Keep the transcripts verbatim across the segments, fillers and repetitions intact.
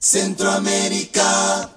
Centroamérica.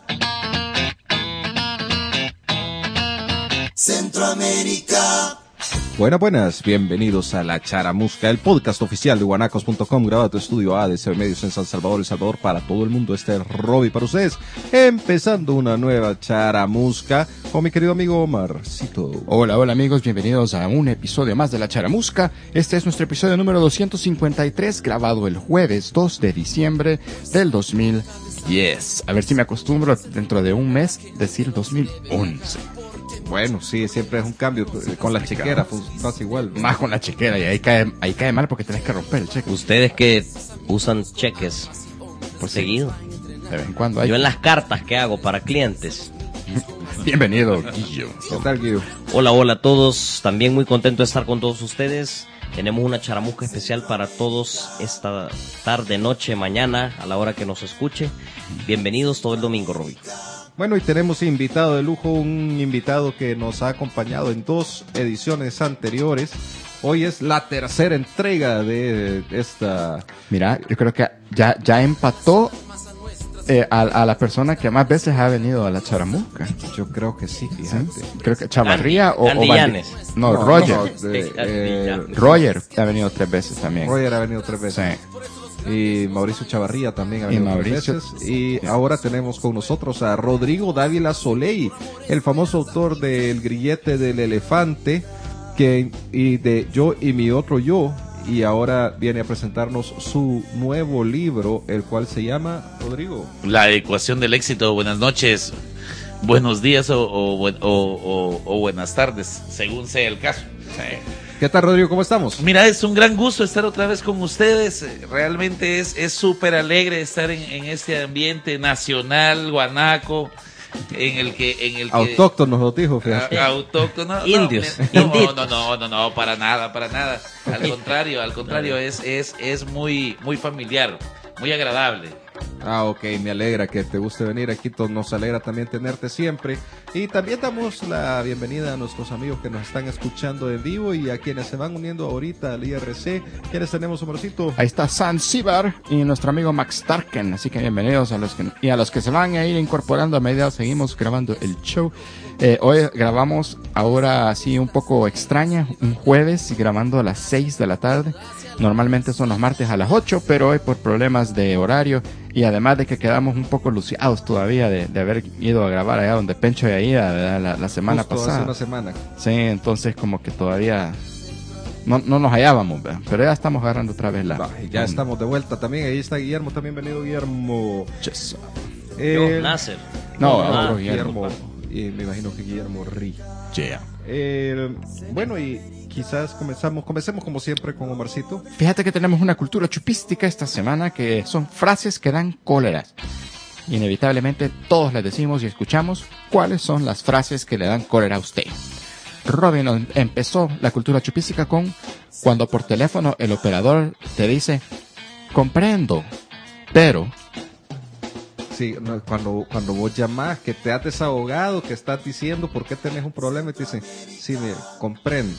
Centroamérica. Buenas, buenas, bienvenidos a La Charamusca, el podcast oficial de guanacos punto com, grabado en Estudio A D C Medios en San Salvador, El Salvador, para todo el mundo. Este es Robbie para ustedes, empezando una nueva Charamusca con mi querido amigo Omarcito. Hola, hola amigos, bienvenidos a un episodio más de La Charamusca. Este es nuestro episodio número doscientos cincuenta y tres, grabado el jueves dos de diciembre del dos mil diez. A ver si me acostumbro dentro de un mes decir dos mil once. Bueno, sí, siempre es un cambio. Con la chequera pues, pasa igual, ¿no? Más con la chequera, y ahí cae, ahí cae mal porque tenés que romper el cheque. Ustedes que usan cheques por seguido. De vez en cuando hay. Yo en las cartas que hago para clientes. Bienvenido, Guillo. ¿Qué tal, Guillo? Hola, hola a todos. También muy contento de estar con todos ustedes. Tenemos una charamusca especial para todos esta tarde, noche, mañana, a la hora que nos escuche. Bienvenidos todo el domingo, Robbie. Bueno, y tenemos invitado de lujo, un invitado que nos ha acompañado en dos ediciones anteriores. Hoy es la tercera entrega de esta... Mira, yo creo que ya, ya empató eh, a, a la persona que más veces ha venido a la Charamusca. Yo creo que sí, fíjate. ¿Sí? Creo que Chavarría o, o Andillanes. Bandi- No, no, Roger. No, de, eh, Roger ha venido tres veces también. Roger ha venido tres veces. Sí. Y Mauricio Chavarría también ha Y venido Mauricio. tres veces. Y ahora tenemos con nosotros a Rodrigo Dávila Soleil, el famoso autor del Grillete del Elefante, que, y de Yo y mi otro yo. Y ahora viene a presentarnos su nuevo libro, el cual se llama, Rodrigo. La ecuación del éxito. Buenas noches, buenos días o, o, o, o, o buenas tardes, según sea el caso. ¿Qué tal, Rodrigo? ¿Cómo estamos? Mira, es un gran gusto estar otra vez con ustedes. Realmente es es súper alegre estar en, en este ambiente nacional, guanaco, en el que... En el que Autóctonos, lo dijo, fíjate. a- autóctono. Indios, No, no, inditos. no, no, no, no, para nada, para nada. Al contrario, al contrario, es, es, es muy, muy familiar, muy agradable. Ah, ok, me alegra que te guste venir aquí, to- nos alegra también tenerte siempre. Y también damos la bienvenida a nuestros amigos que nos están escuchando en vivo y a quienes se van uniendo ahorita al I R C. ¿Quiénes tenemos, Omorcito? Ahí está Zanzíbar y nuestro amigo Max Tarken, así que bienvenidos a los que y a los que se van a ir incorporando a medida seguimos grabando el show. Eh, hoy grabamos ahora así un poco extraña, un jueves grabando a las seis de la tarde. Normalmente son los martes a las ocho, pero hoy por problemas de horario y además de que quedamos un poco luciados todavía de, de haber ido a grabar allá donde Pencho y ahí la, la, la semana Justo hace pasada. una semana. Sí, entonces como que todavía no, no nos hallábamos, ¿verdad? Pero ya estamos agarrando otra vez la... Va, ya estamos de vuelta también. Ahí está Guillermo, también venido Guillermo. Yes. Eh, Yo, Nasser. No, Ah, otro Guillermo. Guillermo. Y me imagino que Guillermo Rí. Yeah. Eh, bueno, y quizás comenzamos, comencemos como siempre con Omarcito. Fíjate que tenemos una cultura chupística esta semana que son frases que dan cóleras. Inevitablemente todos les decimos y escuchamos cuáles son las frases que le dan cólera a usted. Robin em- empezó la cultura chupística con cuando por teléfono el operador te dice comprendo, pero Sí, no, cuando, cuando vos llamás, que te has desahogado, que estás diciendo por qué tenés un problema y te dicen, sí, mire, comprendo.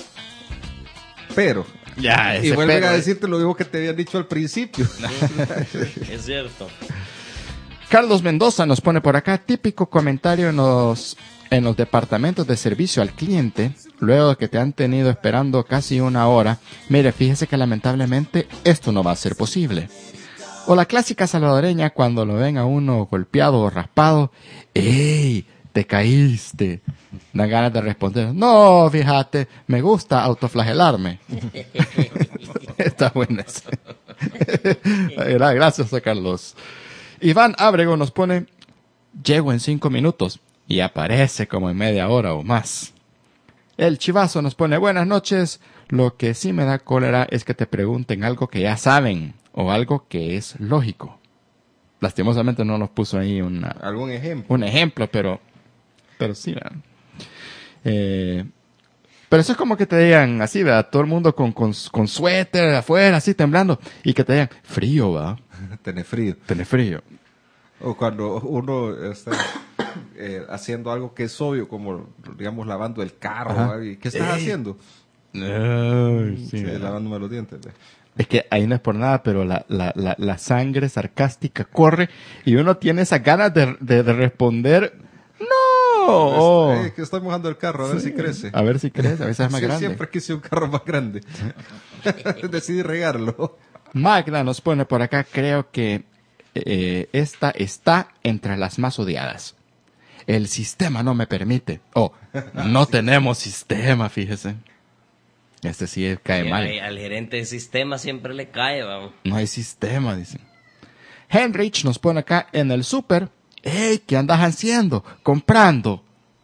Pero, ya y vuelven a decirte lo mismo que te habían dicho al principio. Es cierto. Carlos Mendoza nos pone por acá típico comentario en los en los departamentos de servicio al cliente, luego de que te han tenido esperando casi una hora. Mire, fíjese que lamentablemente esto no va a ser posible. O la clásica salvadoreña cuando lo ven a uno golpeado o raspado, ¡ey! Te caíste. Dan ganas de responder, no, fíjate, me gusta autoflagelarme. Está buena esa. Gracias a Carlos. Iván Ábrego nos pone, llego en cinco minutos y aparece como en media hora o más. El Chivazo nos pone, buenas noches, lo que sí me da cólera es que te pregunten algo que ya saben o algo que es lógico. Lastimosamente no nos puso ahí una, ¿Algún ejemplo? un ejemplo, pero, pero sí, ¿verdad? Eh, pero eso es como que te digan así, ¿verdad? Todo el mundo con, con, con suéter afuera, así temblando, y que te digan, frío, ¿verdad? Tenés frío. Tenés frío. O cuando uno está eh, haciendo algo que es obvio, como, digamos, lavando el carro. Ajá. ¿verdad? ¿Y ¿Qué estás Ey. haciendo? Ay, sí, Sí, ¿verdad? lavándome los dientes. ve. Es que ahí no es por nada, pero la, la, la, la sangre sarcástica corre y uno tiene esas ganas de, de, de responder, ¡no! Oh. Eh, que estoy mojando el carro, a ver Sí. si crece. A ver si crece, a veces es más Sí, grande. Siempre quise un carro más grande. Decidí regarlo. Magda nos pone por acá, creo que eh, esta está entre las más odiadas. El sistema no me permite. Oh, no tenemos sistema, fíjese. Este sí cae Y mal. al, al gerente de sistema siempre le cae, vamos. No hay sistema, dicen. Henrich nos pone acá en el súper. ¡Ey! ¿Qué andas haciendo? Comprando.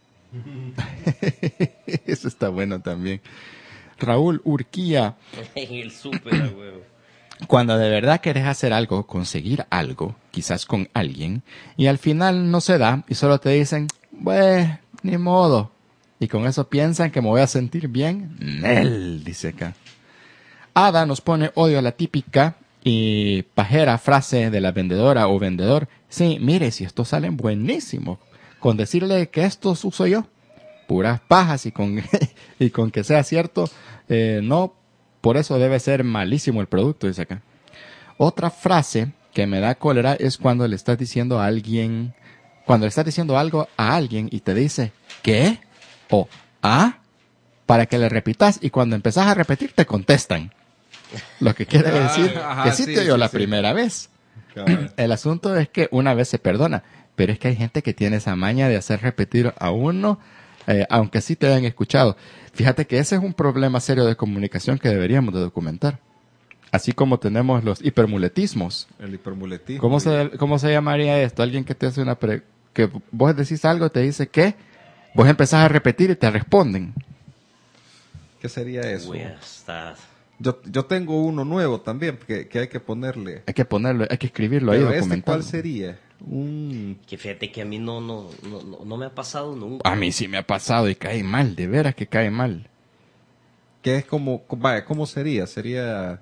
Eso está bueno también. Raúl Urquía. En el súper, a huevo. Cuando de verdad querés hacer algo, conseguir algo, quizás con alguien, y al final no se da, y solo te dicen, pues, ni modo. Y con eso piensan que me voy a sentir bien. Nel, dice acá. Ada nos pone odio a la típica y pajera frase de la vendedora o vendedor. Sí, mire, si estos salen buenísimos. Con decirle que estos uso yo. Puras pajas y con, y con que sea cierto, eh, no, por eso debe ser malísimo el producto, dice acá. Otra frase que me da cólera es cuando le estás diciendo a alguien, cuando le estás diciendo algo a alguien y te dice, ¿qué? O, ¿ah? Para que le repitas y cuando empezás a repetir te contestan. Lo que quiere decir Ajá, que sí, sí, te oyó sí, la sí. primera vez. Cabal. El asunto es que una vez se perdona, pero es que hay gente que tiene esa maña de hacer repetir a uno, eh, aunque sí te hayan escuchado. Fíjate que ese es un problema serio de comunicación que deberíamos de documentar. Así como tenemos los hipermuletismos. El hipermuletismo. ¿Cómo se, cómo se llamaría esto? Alguien que te hace una... Pre que vos decís algo, te dice ¿qué? Vos empezás a repetir y te responden. ¿Qué sería eso? Uy, está... Yo, yo tengo uno nuevo también que, que hay que ponerle. Hay que ponerlo, hay que escribirlo ahí, Pero este, documentarlo. ¿cuál sería? Un... Que fíjate que a mí no, no, no, no, no me ha pasado nunca. A mí sí me ha pasado y cae mal, de veras que cae mal. Que es como... Vaya, ¿cómo sería? Sería...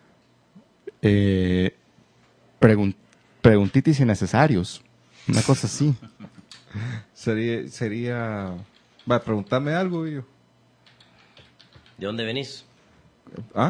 Eh, pregun preguntitis innecesarios. Una cosa así. Sería... sería... Vaya, pregúntame algo y yo... ¿De dónde venís? ¿Ah?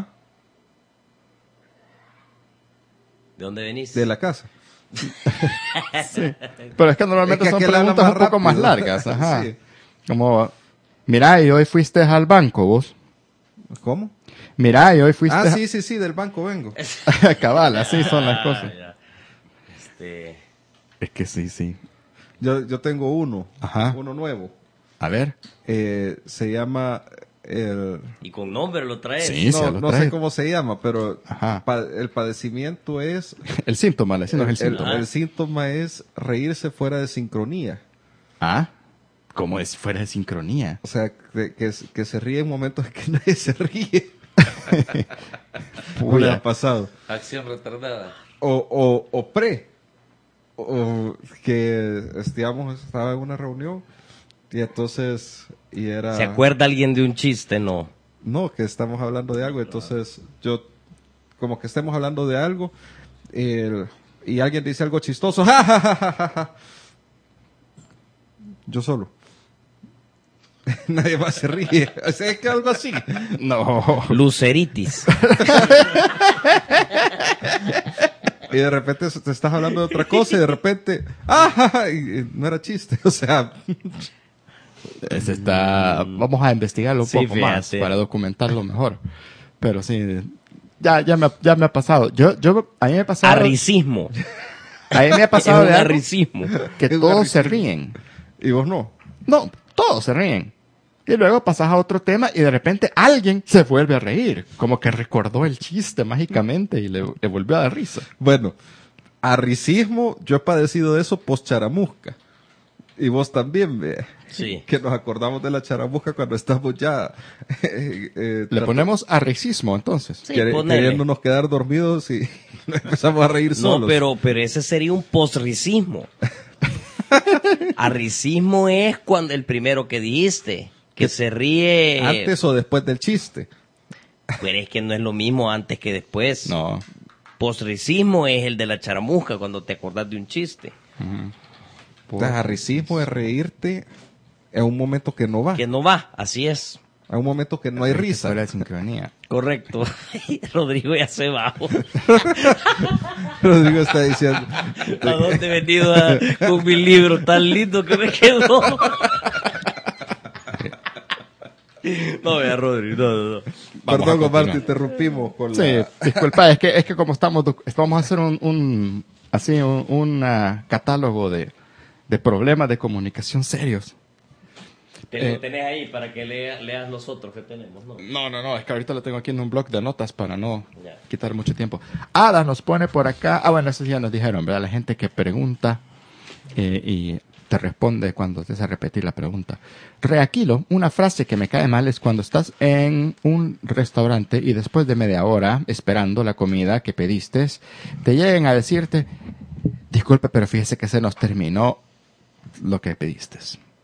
¿De dónde venís? De la casa. Sí. Pero es que normalmente Es que son aquel habla preguntas un más poco más rápido. largas. Ajá. Sí. Como, mira, y hoy fuiste al banco vos. ¿Cómo? Mira, y hoy fuiste Ah, a... sí, sí, sí, del banco vengo. Cabal, así son las Ah, cosas. ya. Este... Es que sí, sí. Yo, yo tengo uno. Ajá. Uno nuevo. A ver. Eh, se llama... El... Y con nombre lo traes. Sí. se No, lo no trae. sé cómo se llama, pero Ajá. pa- el padecimiento es... El síntoma, le decimos el, el, síntoma. el síntoma es reírse fuera de sincronía. Ah, como es fuera de sincronía. O sea, que, que, que se ríe en momentos en que nadie se ríe. No le ha pasado. Acción retardada. O, o, o pre. O que, digamos, estaba en una reunión y entonces... Y era... ¿Se acuerda alguien de un chiste? No. No, que estamos hablando de algo, entonces yo, como que estemos hablando de algo, eh, y alguien dice algo chistoso, ¡ja, ja, ja, ja, ja, ja! Yo solo. Nadie más se ríe. O sea, es que algo así. No. Luceritis. Y de repente te estás hablando de otra cosa y de repente, ¡ah! Ja, ja! Y, y no era chiste, o sea... Ese está... Vamos a investigarlo un Sí, poco más fíjate. para documentarlo mejor. Pero sí, ya, ya, me, ha- ya me ha pasado. Yo, yo, a mí me ha pasado... Arricismo. A mí me ha pasado Es un de algo arricismo. que Es un todos se arricismo. ríen. Y vos no. No, todos se ríen. Y luego pasas a otro tema y de repente alguien se vuelve a reír. Como que recordó el chiste mágicamente y le, le volvió a dar risa. Bueno, arricismo, yo he padecido de eso post charamusca. Y vos también, ve. Sí. Que nos acordamos de la charamusca cuando estamos ya eh, eh, Le trat- ponemos arricismo entonces. Sí, quer- ponele. queriéndonos quedar dormidos y empezamos a reír No, solos. pero, pero ese sería un posricismo. Arricismo es cuando el primero que dijiste, que se ríe. Antes o después del chiste. Pero es que no es lo mismo antes que después. No. Posricismo es el de la charamusca, cuando te acordás de un chiste. Entonces, arricismo es reírte en un momento que no va. Que no va, así es. Hay un momento que no hay risa. Fuera de sincronía. Correcto. Rodrigo ya se bajó. Rodrigo está diciendo. ¿A dónde he venido a- con mi libro tan lindo que me quedó? No, vea, Rodrigo, no, no, no. Vamos Perdón, a Omar, te continuar. interrumpimos con Sí, la... disculpa, es que, es que como estamos, doc- vamos a hacer un, un así, un, un, ah, catálogo de, de problemas de comunicación serios. Te lo Eh. tenés ahí para que lea- leas los otros que tenemos, ¿no? No, no, no, es que ahorita lo tengo aquí en un blog de notas para no Ya. quitar mucho tiempo. Ada nos pone por acá, ah, bueno, eso ya nos dijeron, ¿verdad? La gente que pregunta eh, y te responde cuando te hace repetir la pregunta. Reaquilo, una frase que me cae mal es cuando estás en un restaurante y después de media hora esperando la comida que pediste, te lleguen a decirte, disculpe, pero fíjese que se nos terminó lo que pediste.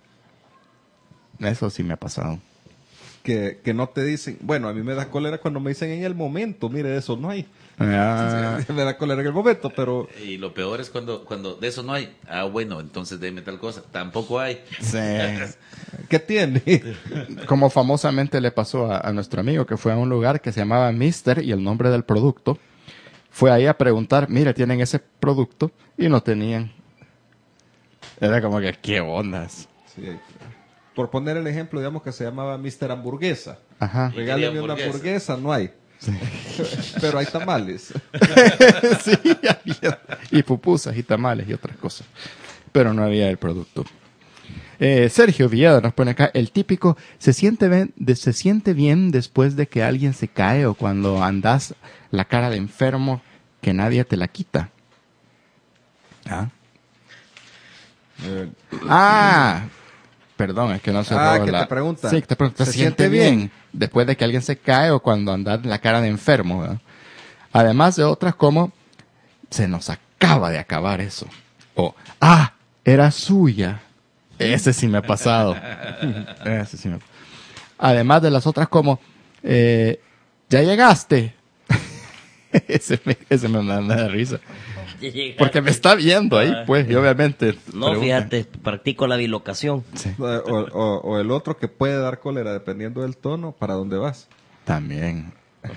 Eso sí me ha pasado. que, que no te dicen, bueno, a mí me da cólera cuando me dicen en el momento, mire, de eso no hay. Ah, Me da cólera en el momento, pero Y lo peor es cuando, cuando de eso no hay. Ah, bueno, entonces deme tal cosa. Tampoco hay. sí. ¿qué tiene? Como famosamente le pasó a, a nuestro amigo que fue a un lugar que se llamaba Mister y el nombre del producto. Fue ahí a preguntar, mire, tienen ese producto y no tenían. Era como que, ¿qué ondas? Sí. Por poner el ejemplo, digamos que se llamaba mister Hamburguesa. Ajá. Y Regáleme quería una hamburguesa. hamburguesa, no hay. Pero hay tamales. Sí, había- y pupusas y tamales y otras cosas. Pero no había el producto. Eh, Sergio Villada nos pone acá, el típico, se siente, bien, de- se siente bien después de que alguien se cae o cuando andas la cara de enfermo que nadie te la quita. ¿Ah? Eh, Ah, perdón, es que no se Ah, roba que la- te pregunta. Sí, que te pregunta, ¿se, ¿Se siente siente bien? bien? Después de que alguien se cae o cuando andas la cara de enfermo, ¿verdad? Además de otras como, se nos acaba de acabar eso. O, ah, era suya. Ese sí me ha pasado. Ese sí me... Además de las otras como, eh, ya llegaste. ese, me, ese me da me da risa. Porque me está viendo ahí, pues, y obviamente. No, pregunta. fíjate, practico la bilocación. Sí, o, o- o el otro que puede dar cólera dependiendo del tono, ¿para dónde vas? también.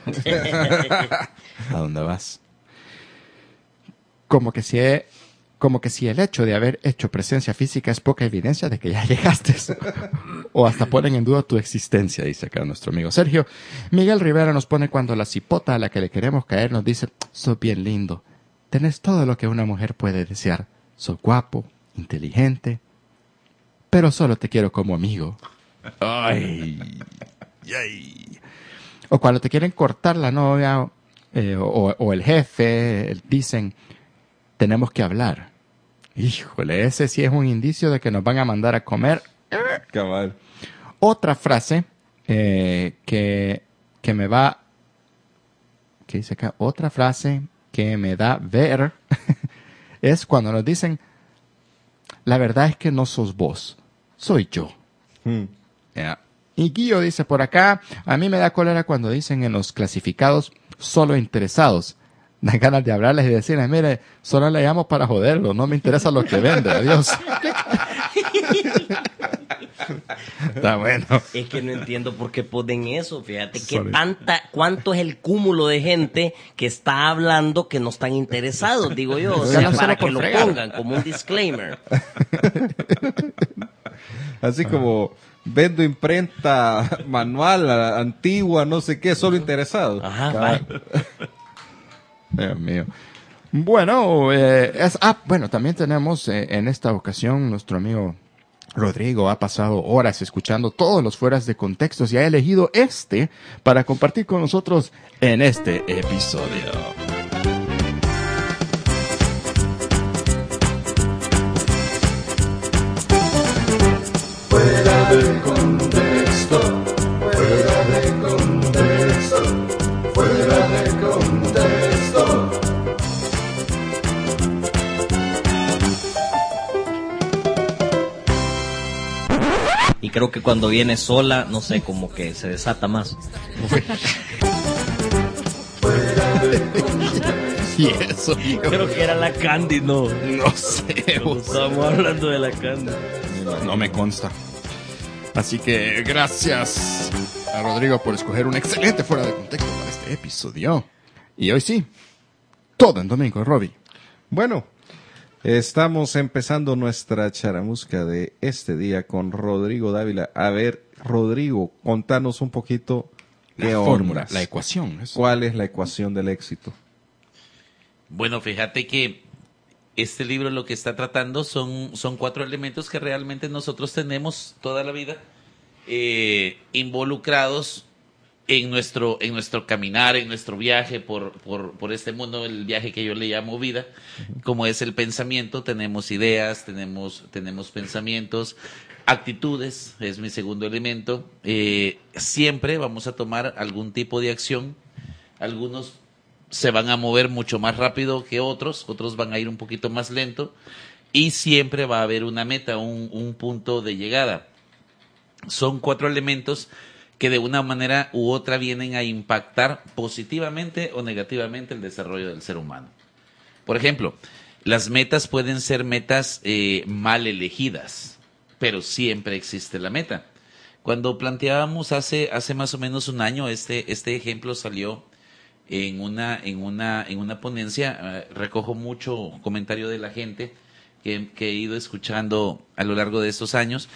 ¿A dónde vas? Como que si he- como que si el hecho de haber hecho presencia física es poca evidencia de que ya llegaste. O hasta ponen en duda tu existencia, dice acá nuestro amigo Sergio. Miguel Rivera nos pone cuando la cipota a la que le queremos caer nos dice, sos bien lindo. Tenés todo lo que una mujer puede desear. Sos guapo, inteligente, pero solo te quiero como amigo. Ay, ay. O cuando te quieren cortar la novia eh, o, o el jefe, eh, dicen, tenemos que hablar. Híjole, ese sí es un indicio de que nos van a mandar a comer. Cabal. Otra frase eh, que, que me va... ¿Qué dice acá? Otra frase que me da ver es cuando nos dicen, la verdad es que no sos vos, soy yo. Hmm. Ya. Y Guillo dice por acá, a mí me da cólera cuando dicen en los clasificados solo interesados. Dan ganas de hablarles y decirles, mire, solo le llamo para joderlo, no me interesa lo que vende, adiós. Está bueno. Es que no entiendo por qué ponen eso, fíjate que Sorry. tanta, cuánto es el cúmulo de gente que está hablando que no están interesados, digo yo, o Ya sea, no solo para por que lo fregar. pongan como un disclaimer. Así como vendo imprenta manual, a- antigua, no sé qué, solo interesado. Ajá, Cabal. va. Dios mío. Bueno, eh, es, ah, bueno, también tenemos eh, en esta ocasión nuestro amigo Rodrigo ha pasado horas escuchando todos los fueras de contextos y ha elegido este para compartir con nosotros en este episodio. Y creo que cuando viene sola, no sé, como que se desata más. Y eso, Creo que era la Candy, no. no sé, Cuando estábamos hablando de la Candy. no me consta. Así que gracias a Rodrigo por escoger un excelente fuera de contexto para este episodio. Y hoy sí, todo en Domingo, Robbie. Bueno, estamos empezando nuestra charamusca de este día con Rodrigo Dávila. A ver, Rodrigo, contanos un poquito qué La onda. fórmula, la ecuación. Eso. ¿Cuál es la ecuación del éxito? Bueno, fíjate que este libro lo que está tratando son, son cuatro elementos que realmente nosotros tenemos toda la vida eh, involucrados en nuestro, en nuestro caminar, en nuestro viaje por, por, por este mundo, el viaje que yo le llamo vida, como es el pensamiento. Tenemos ideas, tenemos, tenemos pensamientos, actitudes, es mi segundo elemento. Eh, siempre vamos a tomar algún tipo de acción. Algunos se van a mover mucho más rápido que otros, otros van a ir un poquito más lento, y siempre va a haber una meta, un, un punto de llegada. Son cuatro elementos que de una manera u otra vienen a impactar positivamente o negativamente el desarrollo del ser humano. Por ejemplo, las metas pueden ser metas eh, mal elegidas, pero siempre existe la meta. Cuando planteábamos hace, hace más o menos un año, este, este ejemplo salió en una, en una, en una ponencia. Eh, recojo mucho comentario de la gente que, que he ido escuchando a lo largo de estos años,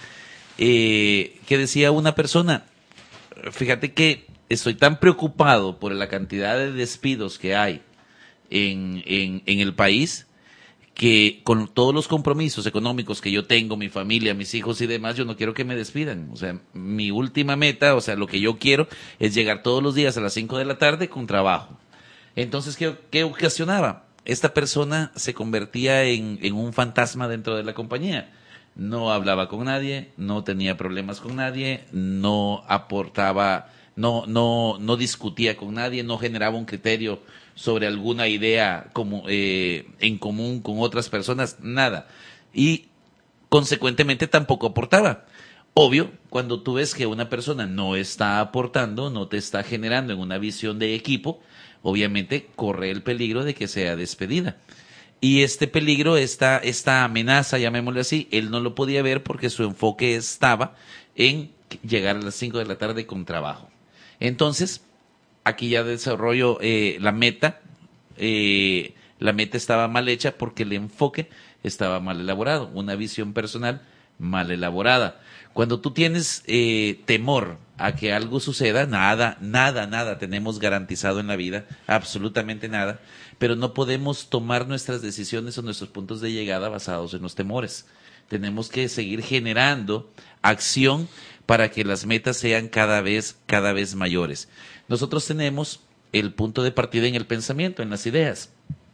eh, que decía una persona: fíjate que estoy tan preocupado por la cantidad de despidos que hay en, en, en el país, que con todos los compromisos económicos que yo tengo, mi familia, mis hijos y demás, yo no quiero que me despidan. O sea, mi última meta, o sea, lo que yo quiero es llegar todos los días a las cinco de la tarde con trabajo. Entonces, ¿qué, qué ocasionaba? Esta persona se convertía en, en un fantasma dentro de la compañía. No hablaba con nadie, no tenía problemas con nadie, no aportaba, no, no, no discutía con nadie, no generaba un criterio sobre alguna idea como, eh, en común con otras personas, nada. Y consecuentemente tampoco aportaba. Obvio, cuando tú ves que una persona no está aportando, no te está generando en una visión de equipo, obviamente corre el peligro de que sea despedida. Y este peligro, esta, esta amenaza, llamémosle así, él no lo podía ver porque su enfoque estaba en llegar a las cinco de la tarde con trabajo. Entonces, aquí ya desarrollo eh, la meta. Eh, la meta estaba mal hecha porque el enfoque estaba mal elaborado. Una visión personal mal elaborada. Cuando tú tienes eh, temor a que algo suceda, nada, nada, nada tenemos garantizado en la vida, absolutamente nada, pero no podemos tomar nuestras decisiones o nuestros puntos de llegada basados en los temores. Tenemos que seguir generando acción para que las metas sean cada vez, cada vez mayores. Nosotros tenemos el punto de partida en el pensamiento, en las ideas.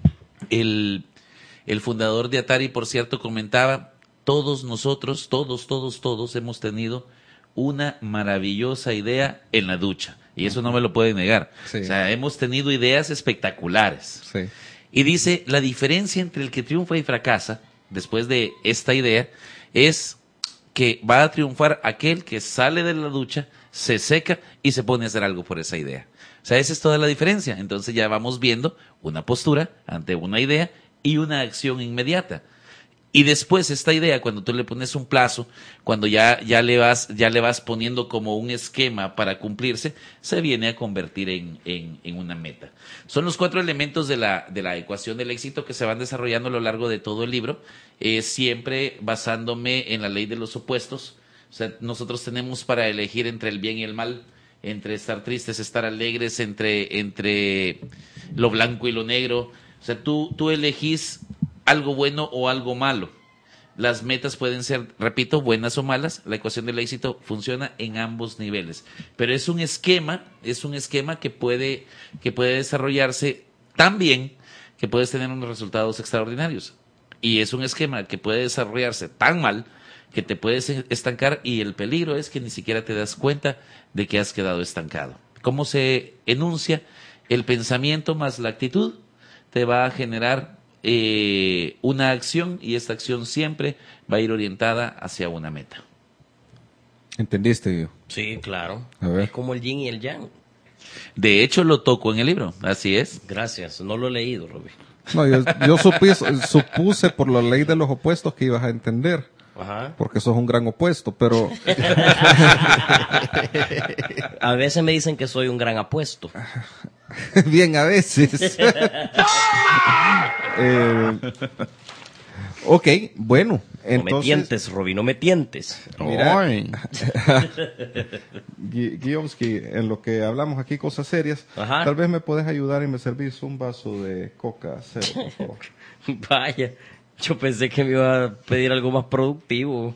El, el fundador de Atari, por cierto, comentaba: todos nosotros, todos, todos, todos hemos tenido una maravillosa idea en la ducha. Y eso no me lo puede negar. Sí. O sea, hemos tenido ideas espectaculares. Sí. Y dice, la diferencia entre el que triunfa y fracasa, después de esta idea, es que va a triunfar aquel que sale de la ducha, se seca y se pone a hacer algo por esa idea. O sea, esa es toda la diferencia. Entonces ya vamos viendo una postura ante una idea y una acción inmediata. Y después esta idea, cuando tú le pones un plazo, cuando ya, ya, le vas, ya le vas poniendo como un esquema para cumplirse, se viene a convertir en, en, en una meta. Son los cuatro elementos de la, de la ecuación del éxito que se van desarrollando a lo largo de todo el libro, eh, siempre basándome en la ley de los opuestos. O sea, nosotros tenemos para elegir entre el bien y el mal, entre estar tristes, estar alegres, entre, entre lo blanco y lo negro. O sea, tú, tú elegís algo bueno o algo malo. Las metas pueden ser, repito, buenas o malas. La ecuación del éxito funciona en ambos niveles. Pero es un esquema, es un esquema que puede, que puede desarrollarse tan bien que puedes tener unos resultados extraordinarios. Y es un esquema que puede desarrollarse tan mal que te puedes estancar, y el peligro es que ni siquiera te das cuenta de que has quedado estancado. ¿Cómo se enuncia? El pensamiento más la actitud te va a generar Eh, una acción, y esta acción siempre va a ir orientada hacia una meta. ¿Entendiste, yo? Sí, claro. A ver. Es como el yin y el yang. De hecho, lo toco en el libro, así es. Gracias, no lo he leído, Robbie. No, yo, yo supuse, supuse por la ley de los opuestos que ibas a entender. Ajá. porque sos un gran opuesto, pero A veces me dicen que soy un gran apuesto. bien a veces. eh, ok, bueno, No me entonces tientes, Roby, no me tientes. Mira. Ay. Gui- Guiomsky, en lo que hablamos aquí cosas serias, Ajá. tal vez me podés ayudar y me servís un vaso de coca cero, por favor. Vaya, yo pensé que me iba a pedir algo más productivo.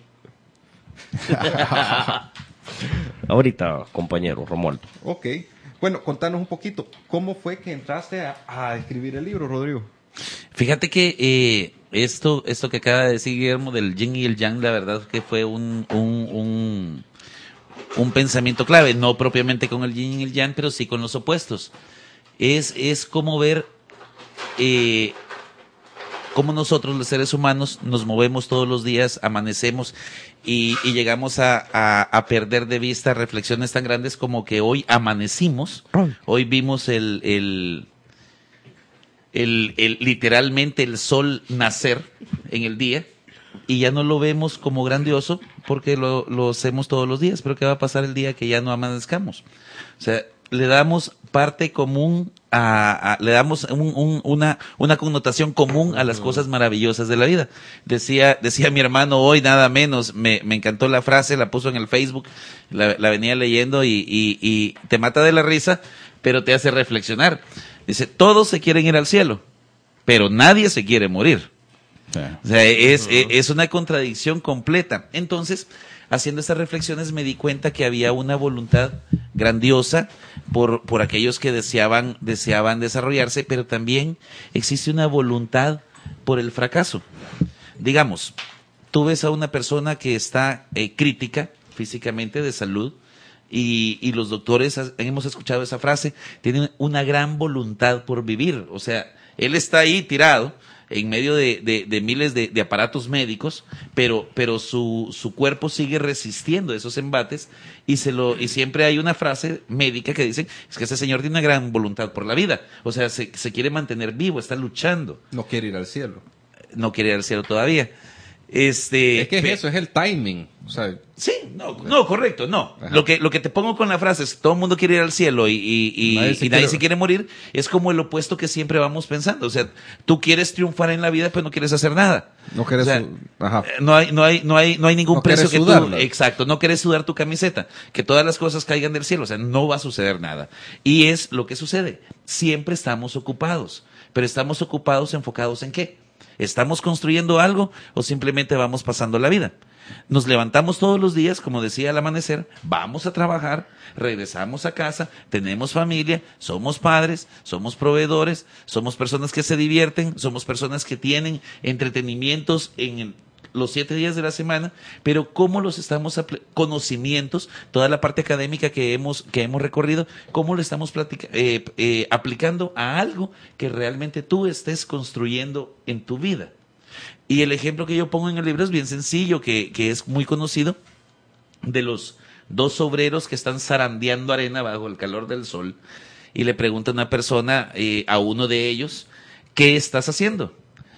Ahorita, compañero Romualdo. Ok, bueno, contanos un poquito, ¿cómo fue que entraste a, a escribir el libro, Rodrigo? Fíjate que eh, esto, esto que acaba de decir Guillermo del yin y el yang, la verdad que fue un, un, un, un pensamiento clave, no propiamente con el yin y el yang, pero sí con los opuestos. Es, es como ver eh, cómo nosotros los seres humanos nos movemos todos los días, amanecemos y, y llegamos a, a, a perder de vista reflexiones tan grandes como que hoy amanecimos, hoy vimos el... el El, el, literalmente el sol nacer en el día y ya no lo vemos como grandioso porque lo, lo hacemos todos los días, pero ¿qué va a pasar el día que ya no amanezcamos? O sea, le damos parte común a, a le damos un, un, una, una connotación común a las cosas maravillosas de la vida. Decía, decía mi hermano hoy nada menos, me, me encantó la frase, la puso en el Facebook, la, la venía leyendo y, y, y te mata de la risa, pero te hace reflexionar. Dice, todos se quieren ir al cielo, pero nadie se quiere morir. Sí. O sea, es, uh-huh. es una contradicción completa. Entonces, haciendo estas reflexiones me di cuenta que había una voluntad grandiosa por, por aquellos que deseaban, deseaban desarrollarse, pero también existe una voluntad por el fracaso. Digamos, tú ves a una persona que está eh, crítica físicamente de salud, Y, y los doctores, hemos escuchado esa frase, tienen una gran voluntad por vivir. O sea, él está ahí tirado en medio de, de, de miles de, de aparatos médicos, pero, pero su, su cuerpo sigue resistiendo esos embates y, se lo, y siempre hay una frase médica que dice, es que ese señor tiene una gran voluntad por la vida. O sea, se, se quiere mantener vivo, está luchando. No quiere ir al cielo. No quiere ir al cielo todavía. Este, es que es eso, es el timing. O sea, sí, no, no, correcto, no. Lo que, lo que te pongo con la frase es todo el mundo quiere ir al cielo y, y, y nadie, se, y nadie quiere... se quiere morir, es como el opuesto que siempre vamos pensando. O sea, tú quieres triunfar en la vida, pero no quieres hacer nada. No quieres, o sea, su... Ajá. no hay, no hay, no hay, no hay ningún no precio que sudarla. tú, exacto, no quieres sudar tu camiseta, que todas las cosas caigan del cielo, o sea, no va a suceder nada. Y es lo que sucede. Siempre estamos ocupados, pero estamos ocupados enfocados ¿en qué? ¿Estamos construyendo algo o simplemente vamos pasando la vida? Nos levantamos todos los días, como decía al amanecer, vamos a trabajar, regresamos a casa, tenemos familia, somos padres, somos proveedores, somos personas que se divierten, somos personas que tienen entretenimientos en los siete días de la semana, pero ¿cómo los estamos, apl- conocimientos, toda la parte académica que hemos, que hemos recorrido, cómo lo estamos platica- eh, eh, aplicando a algo que realmente tú estés construyendo en tu vida? Y el ejemplo que yo pongo en el libro es bien sencillo, que, que es muy conocido, de los dos obreros que están zarandeando arena bajo el calor del sol, y le pregunta una persona eh, a uno de ellos, ¿qué estás haciendo?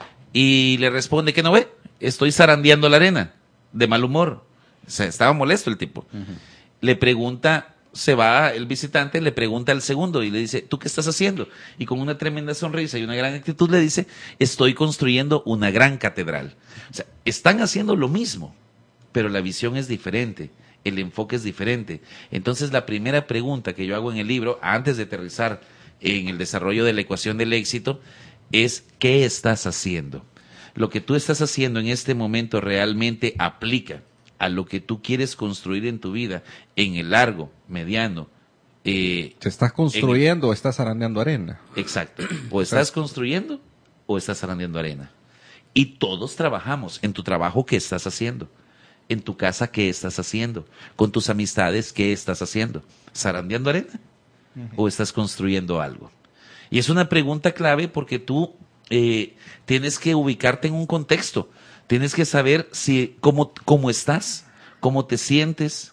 Y le responde que no ve, estoy zarandeando la arena, de mal humor. O sea, estaba molesto el tipo. Uh-huh. Le pregunta, se va el visitante, le pregunta al segundo y le dice, ¿tú qué estás haciendo? Y con una tremenda sonrisa y una gran actitud le dice, estoy construyendo una gran catedral. O sea, están haciendo lo mismo, pero la visión es diferente, el enfoque es diferente. Entonces, la primera pregunta que yo hago en el libro, antes de aterrizar en el desarrollo de la ecuación del éxito, es, ¿qué estás haciendo? Lo que tú estás haciendo en este momento realmente aplica a lo que tú quieres construir en tu vida en el largo, mediano. Eh, ¿Te estás construyendo el... o estás zarandeando arena? Exacto. O estás construyendo o estás zarandeando arena. Y todos trabajamos en tu trabajo, ¿qué estás haciendo? En tu casa, ¿qué estás haciendo? Con tus amistades, ¿qué estás haciendo? ¿Zarandeando arena? Uh-huh. ¿O estás construyendo algo? Y es una pregunta clave porque tú eh, tienes que ubicarte en un contexto. Tienes que saber si cómo, cómo estás, cómo te sientes,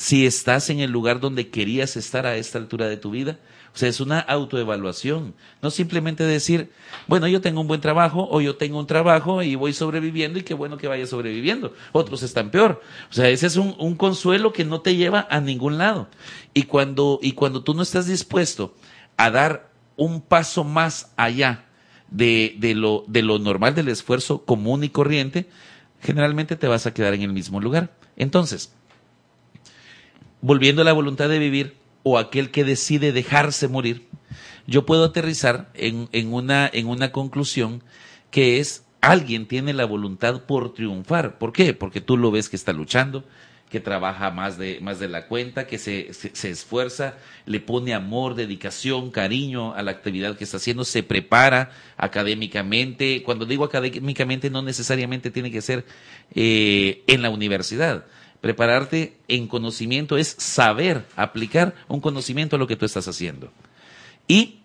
si estás en el lugar donde querías estar a esta altura de tu vida. O sea, es una autoevaluación, no simplemente decir, bueno, yo tengo un buen trabajo o yo tengo un trabajo y voy sobreviviendo y qué bueno que vaya sobreviviendo. Otros están peor. O sea, ese es un, un consuelo que no te lleva a ningún lado. Y cuando, y cuando tú no estás dispuesto a dar un paso más allá de, de, lo, de lo normal, del esfuerzo común y corriente, generalmente te vas a quedar en el mismo lugar. Entonces, volviendo a la voluntad de vivir, o aquel que decide dejarse morir, yo puedo aterrizar en, en, una, en una conclusión que es, alguien tiene la voluntad por triunfar. ¿Por qué? Porque tú lo ves que está luchando, que trabaja más de, más de la cuenta, que se, se, se esfuerza, le pone amor, dedicación, cariño a la actividad que está haciendo, se prepara académicamente. Cuando digo académicamente, no necesariamente tiene que ser eh, en la universidad. Prepararte en conocimiento es saber aplicar un conocimiento a lo que tú estás haciendo. Y,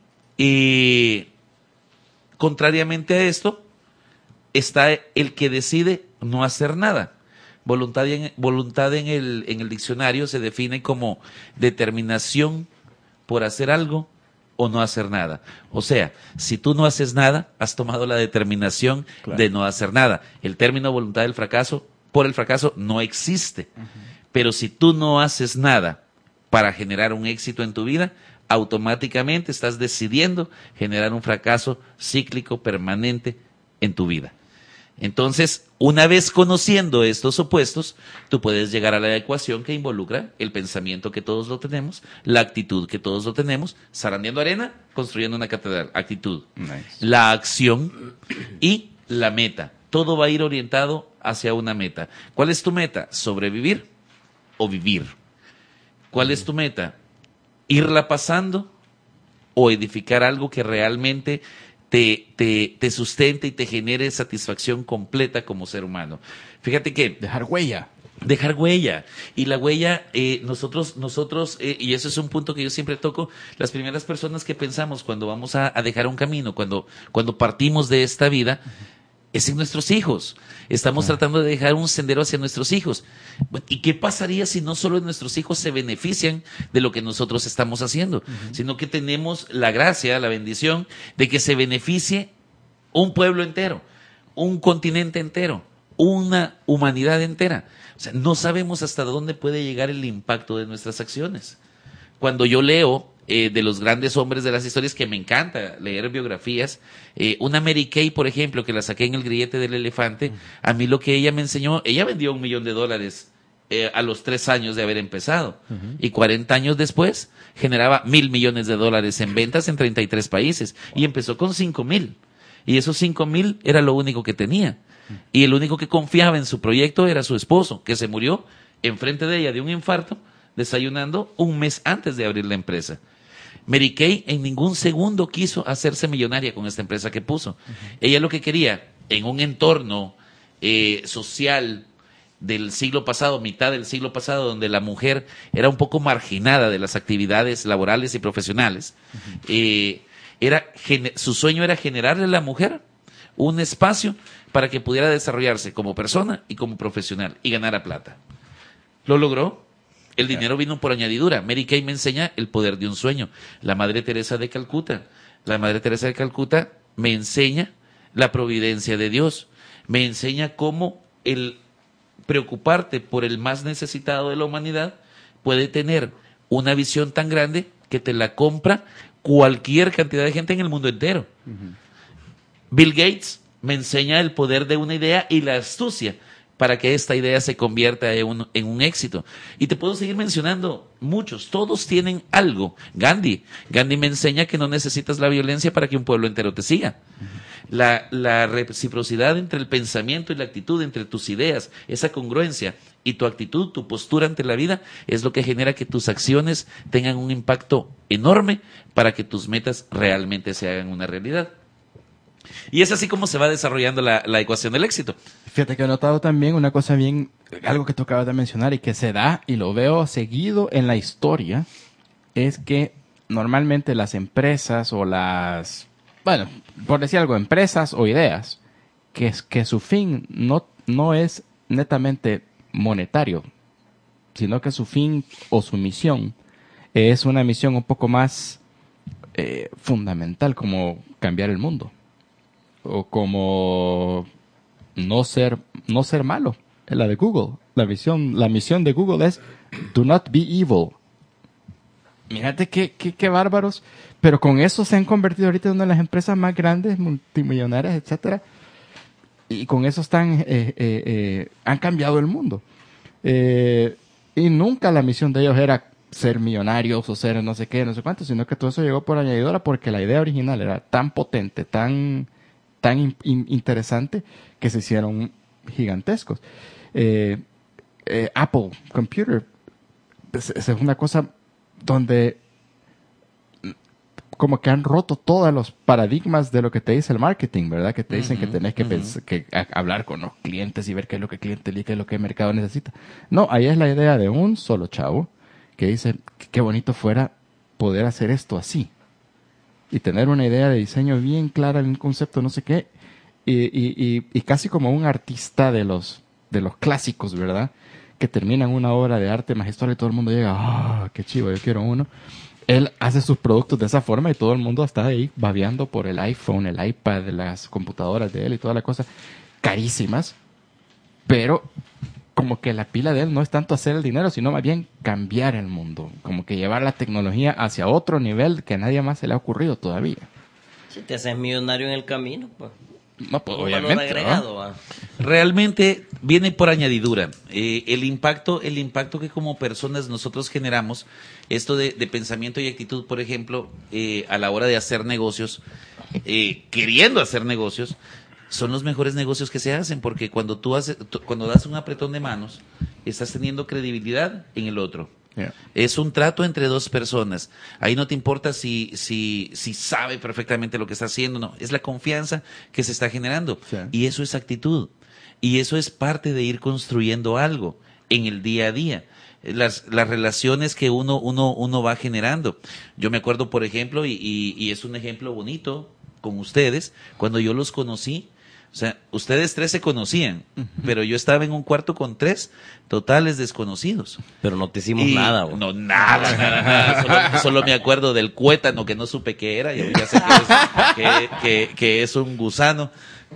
eh, contrariamente a esto, está el que decide no hacer nada. Voluntad en, voluntad en el, en el diccionario se define como determinación por hacer algo o no hacer nada. O sea, si tú no haces nada, has tomado la determinación claro. de no hacer nada. El término voluntad del fracaso por el fracaso no existe. Uh-huh. Pero si tú no haces nada para generar un éxito en tu vida, automáticamente estás decidiendo generar un fracaso cíclico permanente en tu vida. Entonces, una vez conociendo estos opuestos, tú puedes llegar a la ecuación que involucra el pensamiento que todos lo tenemos, la actitud que todos lo tenemos, zarandeando arena, construyendo una catedral, actitud, nice. La acción y la meta. Todo va a ir orientado hacia una meta. ¿Cuál es tu meta? ¿Sobrevivir o vivir? ¿Cuál es tu meta? ¿Irla pasando o edificar algo que realmente te, te, te sustente y te genere satisfacción completa como ser humano? Fíjate que... Dejar huella. Dejar huella. Y la huella, eh, nosotros, nosotros eh, y eso es un punto que yo siempre toco, las primeras personas que pensamos cuando vamos a, a dejar un camino, cuando, cuando partimos de esta vida, es en nuestros hijos. Estamos ah. tratando de dejar un sendero hacia nuestros hijos. ¿Y qué pasaría si no solo nuestros hijos se benefician de lo que nosotros estamos haciendo, uh-huh. sino que tenemos la gracia, la bendición de que se beneficie un pueblo entero, un continente entero, una humanidad entera? O sea, no sabemos hasta dónde puede llegar el impacto de nuestras acciones. Cuando yo leo Eh, de los grandes hombres de las historias, que me encanta leer biografías, eh, una Mary Kay, por ejemplo, que la saqué en El grillete del elefante, a mí lo que ella me enseñó, ella vendió un millón de dólares eh, a los tres años de haber empezado, uh-huh. y cuarenta años después generaba mil millones de dólares en ventas en treinta y tres países, y empezó con cinco mil, y esos cinco mil era lo único que tenía, y el único que confiaba en su proyecto era su esposo, que se murió enfrente de ella de un infarto, desayunando un mes antes de abrir la empresa. Mary Kay en ningún segundo quiso hacerse millonaria con esta empresa que puso. Uh-huh. Ella lo que quería, en un entorno eh, social del siglo pasado, mitad del siglo pasado, donde la mujer era un poco marginada de las actividades laborales y profesionales, uh-huh. eh, era, su sueño era generarle a la mujer un espacio para que pudiera desarrollarse como persona y como profesional y ganara plata. Lo logró. El dinero vino por añadidura. Mary Kay me enseña el poder de un sueño. La Madre Teresa de Calcuta. La Madre Teresa de Calcuta me enseña la providencia de Dios. Me enseña cómo el preocuparte por el más necesitado de la humanidad puede tener una visión tan grande que te la compra cualquier cantidad de gente en el mundo entero. Uh-huh. Bill Gates me enseña el poder de una idea y la astucia para que esta idea se convierta en un, en un éxito. Y te puedo seguir mencionando muchos. Todos tienen algo. Gandhi. Gandhi me enseña que no necesitas la violencia para que un pueblo entero te siga. Uh-huh. La, la reciprocidad entre el pensamiento y la actitud, entre tus ideas, esa congruencia y tu actitud, tu postura ante la vida, es lo que genera que tus acciones tengan un impacto enorme para que tus metas realmente se hagan una realidad. Y es así como se va desarrollando la, la ecuación del éxito. Fíjate que he notado también una cosa bien, algo que tú acabas de mencionar y que se da y lo veo seguido en la historia, es que normalmente las empresas o las, bueno, por decir algo, empresas o ideas, que, que su fin no, no es netamente monetario, sino que su fin o su misión es una misión un poco más eh, fundamental, como cambiar el mundo o como no ser no ser malo. Es la de Google. La misión, la misión de Google es do not be evil. Mírate qué, qué, qué bárbaros. Pero con eso se han convertido ahorita en una de las empresas más grandes, multimillonarias, etcétera. Y con eso están, eh, eh, eh, han cambiado el mundo. Eh, y nunca la misión de ellos era ser millonarios o ser no sé qué, no sé cuánto, sino que todo eso llegó por añadidura porque la idea original era tan potente, tan, tan in, in, interesante, que se hicieron gigantescos. Eh, eh, Apple Computer es, es una cosa donde como que han roto todos los paradigmas de lo que te dice el marketing, ¿verdad? Que te dicen uh-huh, que tenés que, uh-huh. pensar, que a, hablar con los clientes y ver qué es lo que el cliente elige, qué es lo que el mercado necesita. No, ahí es la idea de un solo chavo que dice, qué bonito fuera poder hacer esto así. Y tener una idea de diseño bien clara, un concepto, no sé qué. Y, y, y, y casi como un artista de los, de los clásicos, ¿verdad? Que terminan una obra de arte magistral y todo el mundo llega, ah, oh, qué chivo, yo quiero uno. Él hace sus productos de esa forma y todo el mundo está ahí babeando por el iPhone, el iPad, las computadoras de él y toda la cosa. Carísimas. Pero como que la pila de él no es tanto hacer el dinero, sino más bien cambiar el mundo. Como que llevar la tecnología hacia otro nivel que a nadie más se le ha ocurrido todavía. Si te haces millonario en el camino, pues. No, pues obviamente, agregado, ¿no? Realmente viene por añadidura. Eh, el impacto, el impacto que como personas nosotros generamos, esto de, de pensamiento y actitud, por ejemplo, eh, a la hora de hacer negocios, eh, queriendo hacer negocios, son los mejores negocios que se hacen, porque cuando tú haces, tú, cuando das un apretón de manos, estás teniendo credibilidad en el otro. Yeah. Es un trato entre dos personas. Ahí no te importa si, si, si sabe perfectamente lo que está haciendo, no. Es la confianza que se está generando. Sí. Y eso es actitud. Y eso es parte de ir construyendo algo en el día a día. Las, las relaciones que uno, uno, uno va generando. Yo me acuerdo, por ejemplo, y, y, y es un ejemplo bonito con ustedes, cuando yo los conocí. O sea, ustedes tres se conocían, uh-huh. pero yo estaba en un cuarto con tres totales desconocidos. Pero no te hicimos y nada. Bro. No, nada, nada, nada. Solo, solo me acuerdo del cuétano que no supe qué era. Y ya sé que es, que, que, que es un gusano.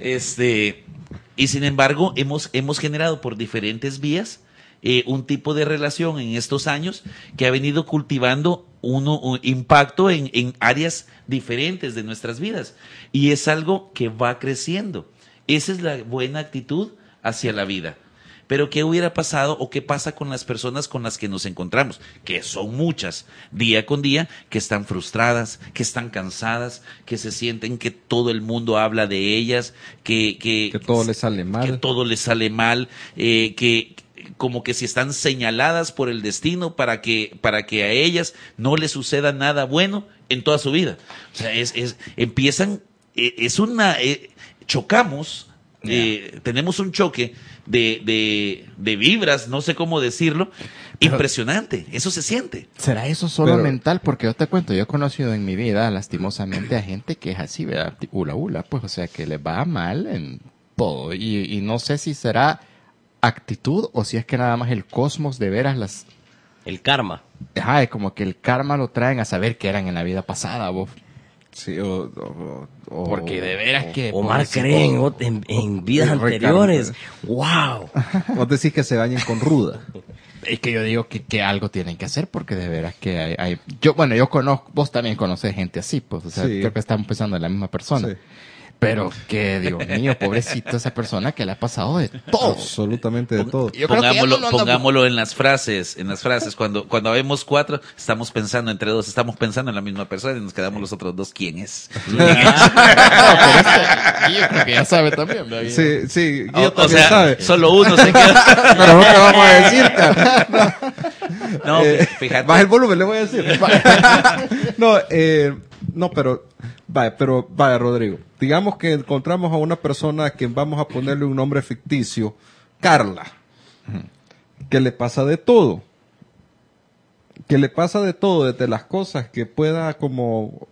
Este, y sin embargo, hemos, hemos generado por diferentes vías eh, un tipo de relación en estos años que ha venido cultivando uno, un impacto en, en áreas diferentes de nuestras vidas. Y es algo que va creciendo. Esa es la buena actitud hacia la vida. Pero ¿qué hubiera pasado o qué pasa con las personas con las que nos encontramos? Que son muchas, día con día, que están frustradas, que están cansadas, que se sienten que todo el mundo habla de ellas, que... Que, que todo les sale mal. Que todo les sale mal, eh, que como que si están señaladas por el destino para que, para que a ellas no les suceda nada bueno en toda su vida. O sea, es, es, empiezan, eh, es una... Eh, chocamos, yeah. eh, tenemos un choque de, de, de vibras, no sé cómo decirlo, pero impresionante, eso se siente. ¿Será eso solo pero, mental? Porque yo te cuento, yo he conocido en mi vida, lastimosamente, a gente que es así, ¿verdad? Hula hula, pues, o sea, que le va mal en todo. Y, y no sé si será actitud o si es que nada más el cosmos de veras las... El karma. Ajá, es como que el karma lo traen a saber que eran en la vida pasada, vos. Sí, o, o, o, porque de veras o, que... Omar cree en, en, en vidas anteriores. ¡Wow! Vos decís que se bañen con ruda. Es que yo digo que, que algo tienen que hacer porque de veras que hay, hay... Yo, bueno, yo conozco... Vos también conoces gente así, pues. O sea, sí. Creo que estamos pensando en la misma persona. Sí. Pero que, Dios mío, pobrecito esa persona que le ha pasado de todo. Absolutamente de todo. Yo pongámoslo no, no, pongámoslo no... en las frases, en las frases. Cuando, cuando vemos cuatro, estamos pensando entre dos, estamos pensando en la misma persona y nos quedamos los otros dos. ¿Quién es? ¿Quién es? No, pero este, yo creo que ya sabe también. ¿Verdad? Sí, sí, o, o sea, sabe. Solo uno se queda. Pero no te vamos a decir, cara. No, no eh, fíjate. Baja el volumen, le voy a decir. no, eh, no, pero, vaya, pero, vaya, Rodrigo. Digamos que encontramos a una persona a quien vamos a ponerle un nombre ficticio, Carla, que le pasa de todo, que le pasa de todo, desde las cosas que pueda como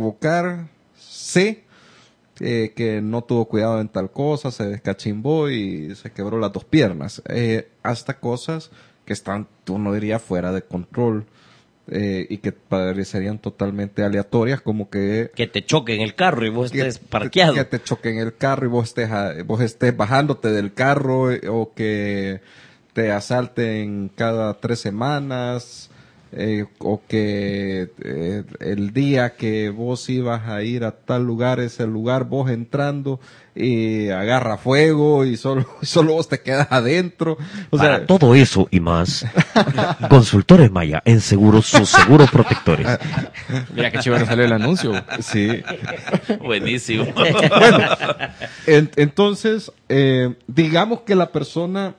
provocarse, eh, que no tuvo cuidado en tal cosa, se descachimbó y se quebró las dos piernas, eh, hasta cosas que están, uno diría, fuera de control. Eh, y que parecerían totalmente aleatorias, como que que te choque en el carro y vos que, estés parqueado. Que te choque en el carro y vos estés, vos estés bajándote del carro, eh, o que te asalten cada tres semanas, eh, o que eh, el día que vos ibas a ir a tal lugar, ese lugar, vos entrando y agarra fuego y solo, solo vos te quedas adentro. O Para sea, todo eso y más, Consultores Maya en seguros, sus seguros protectores. Mira qué chévere salió el anuncio. sí. Buenísimo. Bueno, en, entonces, eh, digamos que la persona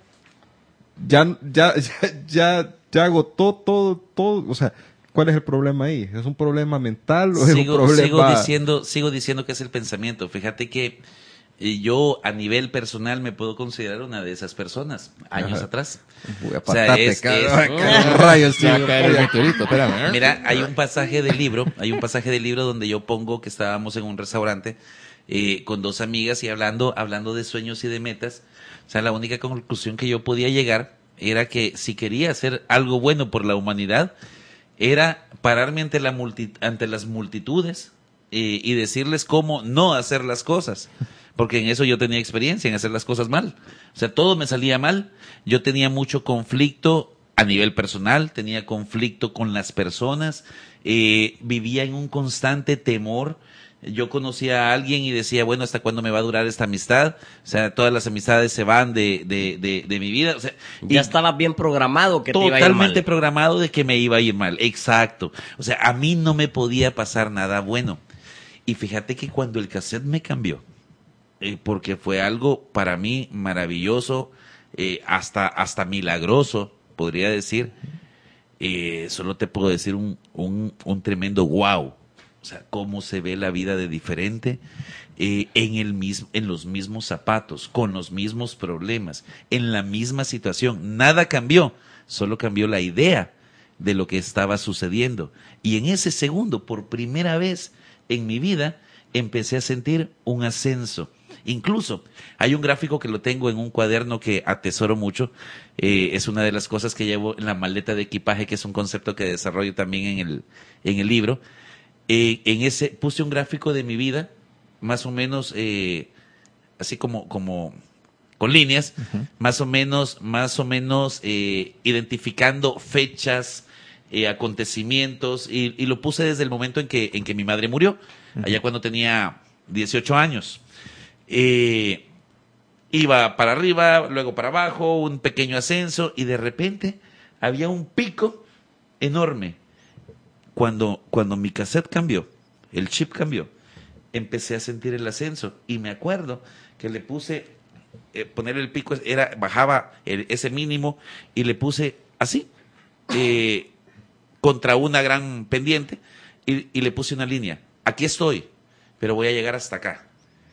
ya, ya, ya, ya, ya agotó todo, todo, o sea, ¿cuál es el problema ahí? ¿Es un problema mental o es sigo, un problema? sigo diciendo, sigo diciendo que es el pensamiento. Fíjate que eh, yo a nivel personal me puedo considerar una de esas personas, años Ajá. atrás. Uy, O sea, apartate, es- cabrón, es- cabrón, rayos, sí, Se va a caer el meteorito, espérame. Mira, hay un pasaje del libro, hay un pasaje del libro donde yo pongo que estábamos en un restaurante eh, con dos amigas y hablando, hablando de sueños y de metas. O sea, la única conclusión que yo podía llegar era que si quería hacer algo bueno por la humanidad, era pararme ante, la multi- ante las multitudes eh, y decirles cómo no hacer las cosas. Porque en eso yo tenía experiencia, en hacer las cosas mal. O sea, todo me salía mal. Yo tenía mucho conflicto a nivel personal, tenía conflicto con las personas, eh, vivía en un constante temor. Yo conocía a alguien y decía, bueno, ¿hasta cuándo me va a durar esta amistad? O sea, todas las amistades se van de, de, de, de mi vida. O sea, Ya y estabas bien programado que te iba a ir totalmente mal. programado de que me iba a ir mal. Exacto. O sea, a mí no me podía pasar nada bueno. Y fíjate que cuando el cassette me cambió, eh, porque fue algo para mí maravilloso, eh, hasta, hasta milagroso, podría decir, eh, solo te puedo decir un, un, un tremendo wow. O sea, cómo se ve la vida de diferente eh, en, el mismo, en los mismos zapatos, con los mismos problemas, en la misma situación. Nada cambió, solo cambió la idea de lo que estaba sucediendo. Y en ese segundo, por primera vez en mi vida, empecé a sentir un ascenso. Incluso hay un gráfico que lo tengo en un cuaderno que atesoro mucho. Eh, es una de las cosas que llevo en la maleta de equipaje, que es un concepto que desarrollo también en el, en el libro. Eh, en ese puse un gráfico de mi vida, más o menos eh, así como, como con líneas, uh-huh. más o menos, más o menos eh, identificando fechas, eh, acontecimientos, y, y lo puse desde el momento en que, en que mi madre murió, uh-huh. allá cuando tenía dieciocho años. Eh, iba para arriba, luego para abajo, un pequeño ascenso, y de repente había un pico enorme. Cuando, cuando mi cassette cambió, el chip cambió, empecé a sentir el ascenso. Y me acuerdo que le puse, eh, poner el pico, era bajaba el, ese mínimo, y le puse así, eh, contra una gran pendiente, y, y le puse una línea. Aquí estoy, pero voy a llegar hasta acá.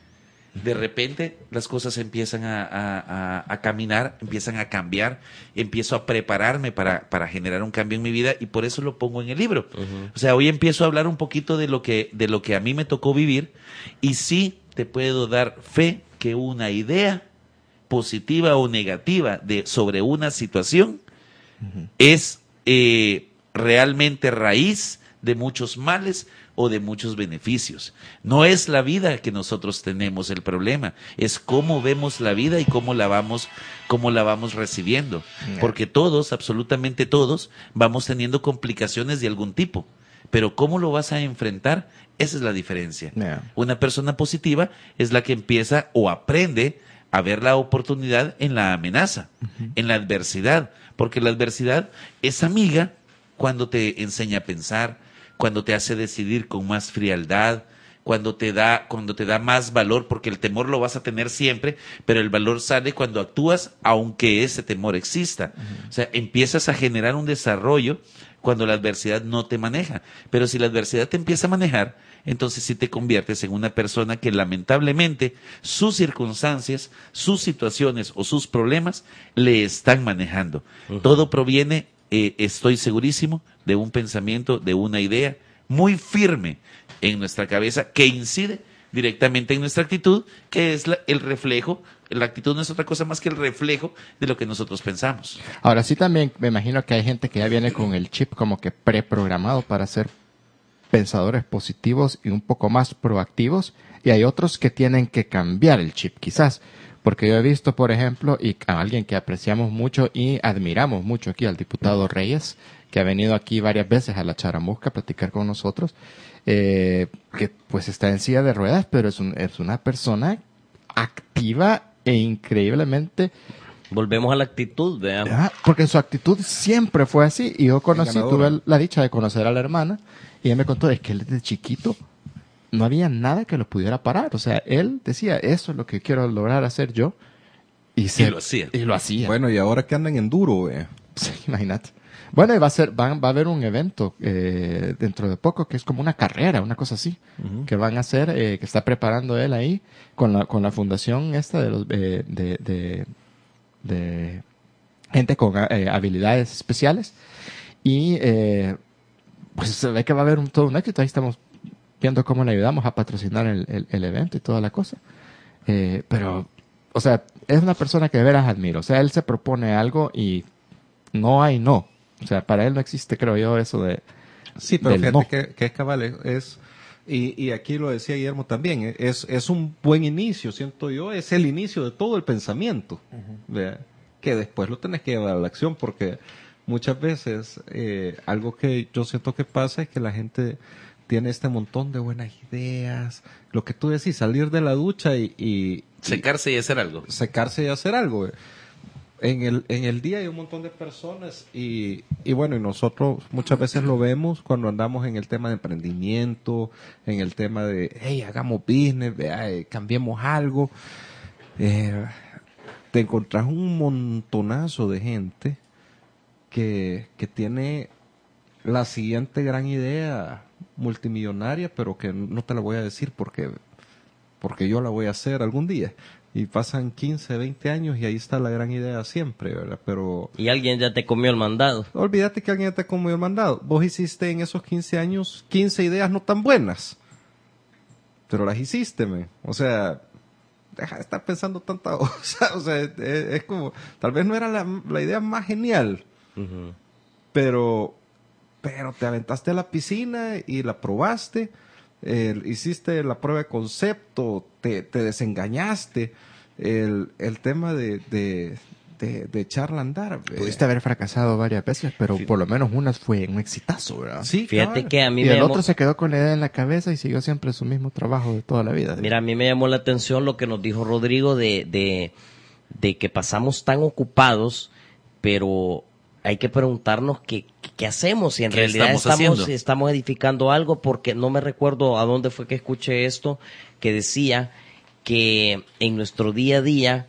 De repente las cosas empiezan a, a, a, a caminar, empiezan a cambiar, empiezo a prepararme para, para generar un cambio en mi vida, y por eso lo pongo en el libro. Uh-huh. O sea, hoy empiezo a hablar un poquito de lo que, de lo que a mí me tocó vivir, y sí te puedo dar fe que una idea positiva o negativa de, sobre una situación uh-huh. es eh, realmente raíz de muchos males o de muchos beneficios. No es la vida que nosotros tenemos el problema, es cómo vemos la vida y cómo la vamos, cómo la vamos recibiendo. Yeah. Porque todos, absolutamente todos, vamos teniendo complicaciones de algún tipo. Pero cómo lo vas a enfrentar, esa es la diferencia. Yeah. Una persona positiva es la que empieza o aprende a ver la oportunidad en la amenaza, uh-huh. en la adversidad. Porque la adversidad es amiga cuando te enseña a pensar, cuando te hace decidir con más frialdad, cuando te da, cuando te da más valor, porque el temor lo vas a tener siempre, pero el valor sale cuando actúas, aunque ese temor exista. Uh-huh. O sea, empiezas a generar un desarrollo cuando la adversidad no te maneja. Pero si la adversidad te empieza a manejar, entonces sí te conviertes en una persona que lamentablemente sus circunstancias, sus situaciones o sus problemas le están manejando. Uh-huh. Todo proviene, eh, estoy segurísimo, de un pensamiento, de una idea muy firme en nuestra cabeza que incide directamente en nuestra actitud, que es la- el reflejo. La actitud no es otra cosa más que el reflejo de lo que nosotros pensamos. Ahora sí también me imagino que hay gente que ya viene con el chip como que preprogramado para ser pensadores positivos y un poco más proactivos, y hay otros que tienen que cambiar el chip quizás, porque yo he visto, por ejemplo, y a alguien que apreciamos mucho y admiramos mucho aquí, al diputado Reyes, que ha venido aquí varias veces a la Charamusca a platicar con nosotros, eh, que pues está en silla de ruedas, pero es, un, es una persona activa e increíblemente, Volvemos a la actitud, veamos. ah, porque su actitud siempre fue así, y yo conocí, Ganadora. tuve la dicha de conocer a la hermana, y ella me contó, es que él desde chiquito no había nada que lo pudiera parar, o sea, él decía, eso es lo que quiero lograr hacer yo, y, se, lo hacía. y lo hacía. Bueno, y ahora que andan en duro, eh. Sí, imagínate. Bueno, y va a ser, van, va a haber un evento eh, dentro de poco que es como una carrera, una cosa así, que van a hacer, eh, que está preparando él ahí con la, con la fundación esta de los eh, de, de, de gente con eh, habilidades especiales, y eh, pues se ve que va a haber un, todo un éxito. Ahí estamos viendo cómo le ayudamos a patrocinar el, el, el evento y toda la cosa. Eh, pero, o sea, es una persona que de veras admiro. O sea, él se propone algo y no hay no. O sea, para él no existe, creo yo, eso de... Sí, pero del fíjate no. que, que es cabal, es, es- y, y aquí lo decía Guillermo también, es, es un buen inicio, siento yo, es el inicio de todo el pensamiento, ¿vea? Que después lo tenés que llevar a la acción, porque muchas veces eh, algo que yo siento que pasa es que la gente tiene este montón de buenas ideas, lo que tú decís, salir de la ducha y, y, Secarse y hacer algo. secarse y hacer algo. eh. En el, en el día hay un montón de personas y, y bueno, y nosotros muchas veces lo vemos cuando andamos en el tema de emprendimiento, en el tema de, hey, hagamos business, vea, eh, cambiemos algo. Eh, te encontrás un montonazo de gente que, que tiene la siguiente gran idea multimillonaria, pero que no te la voy a decir porque porque yo la voy a hacer algún día. Y pasan quince, veinte años y ahí está la gran idea siempre, ¿verdad? Pero Y alguien ya te comió el mandado. olvídate que alguien te comió el mandado. Vos hiciste en esos quince años quince ideas no tan buenas, pero las hiciste, me. O sea, deja de estar pensando tanta cosa. O sea, es, es como, tal vez no era la, la idea más genial, Ujú. pero pero te aventaste a la piscina y la probaste, eh, hiciste la prueba de concepto, te, te desengañaste, el, el tema de, de, de, de echarla a andar. eh. Pudiste haber fracasado varias veces, pero por lo menos una fue un exitazo, ¿verdad? Sí, Fíjate cabal. que a mí Y me el llamó, otro se quedó con la idea en la cabeza y siguió siempre su mismo trabajo de toda la vida. mira, a mí me llamó la atención lo que nos dijo Rodrigo de, de, de que pasamos tan ocupados, pero hay que preguntarnos qué, qué hacemos, si en ¿Qué realidad estamos estamos, haciendo? estamos edificando algo, porque no me recuerdo a dónde fue que escuché esto, que decía que en nuestro día a día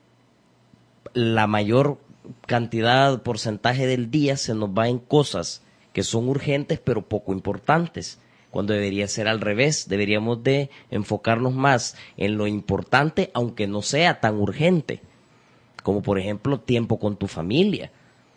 la mayor cantidad, porcentaje del día se nos va en cosas que son urgentes pero poco importantes, cuando debería ser al revés. Deberíamos de enfocarnos más en lo importante, aunque no sea tan urgente, como por ejemplo tiempo con tu familia.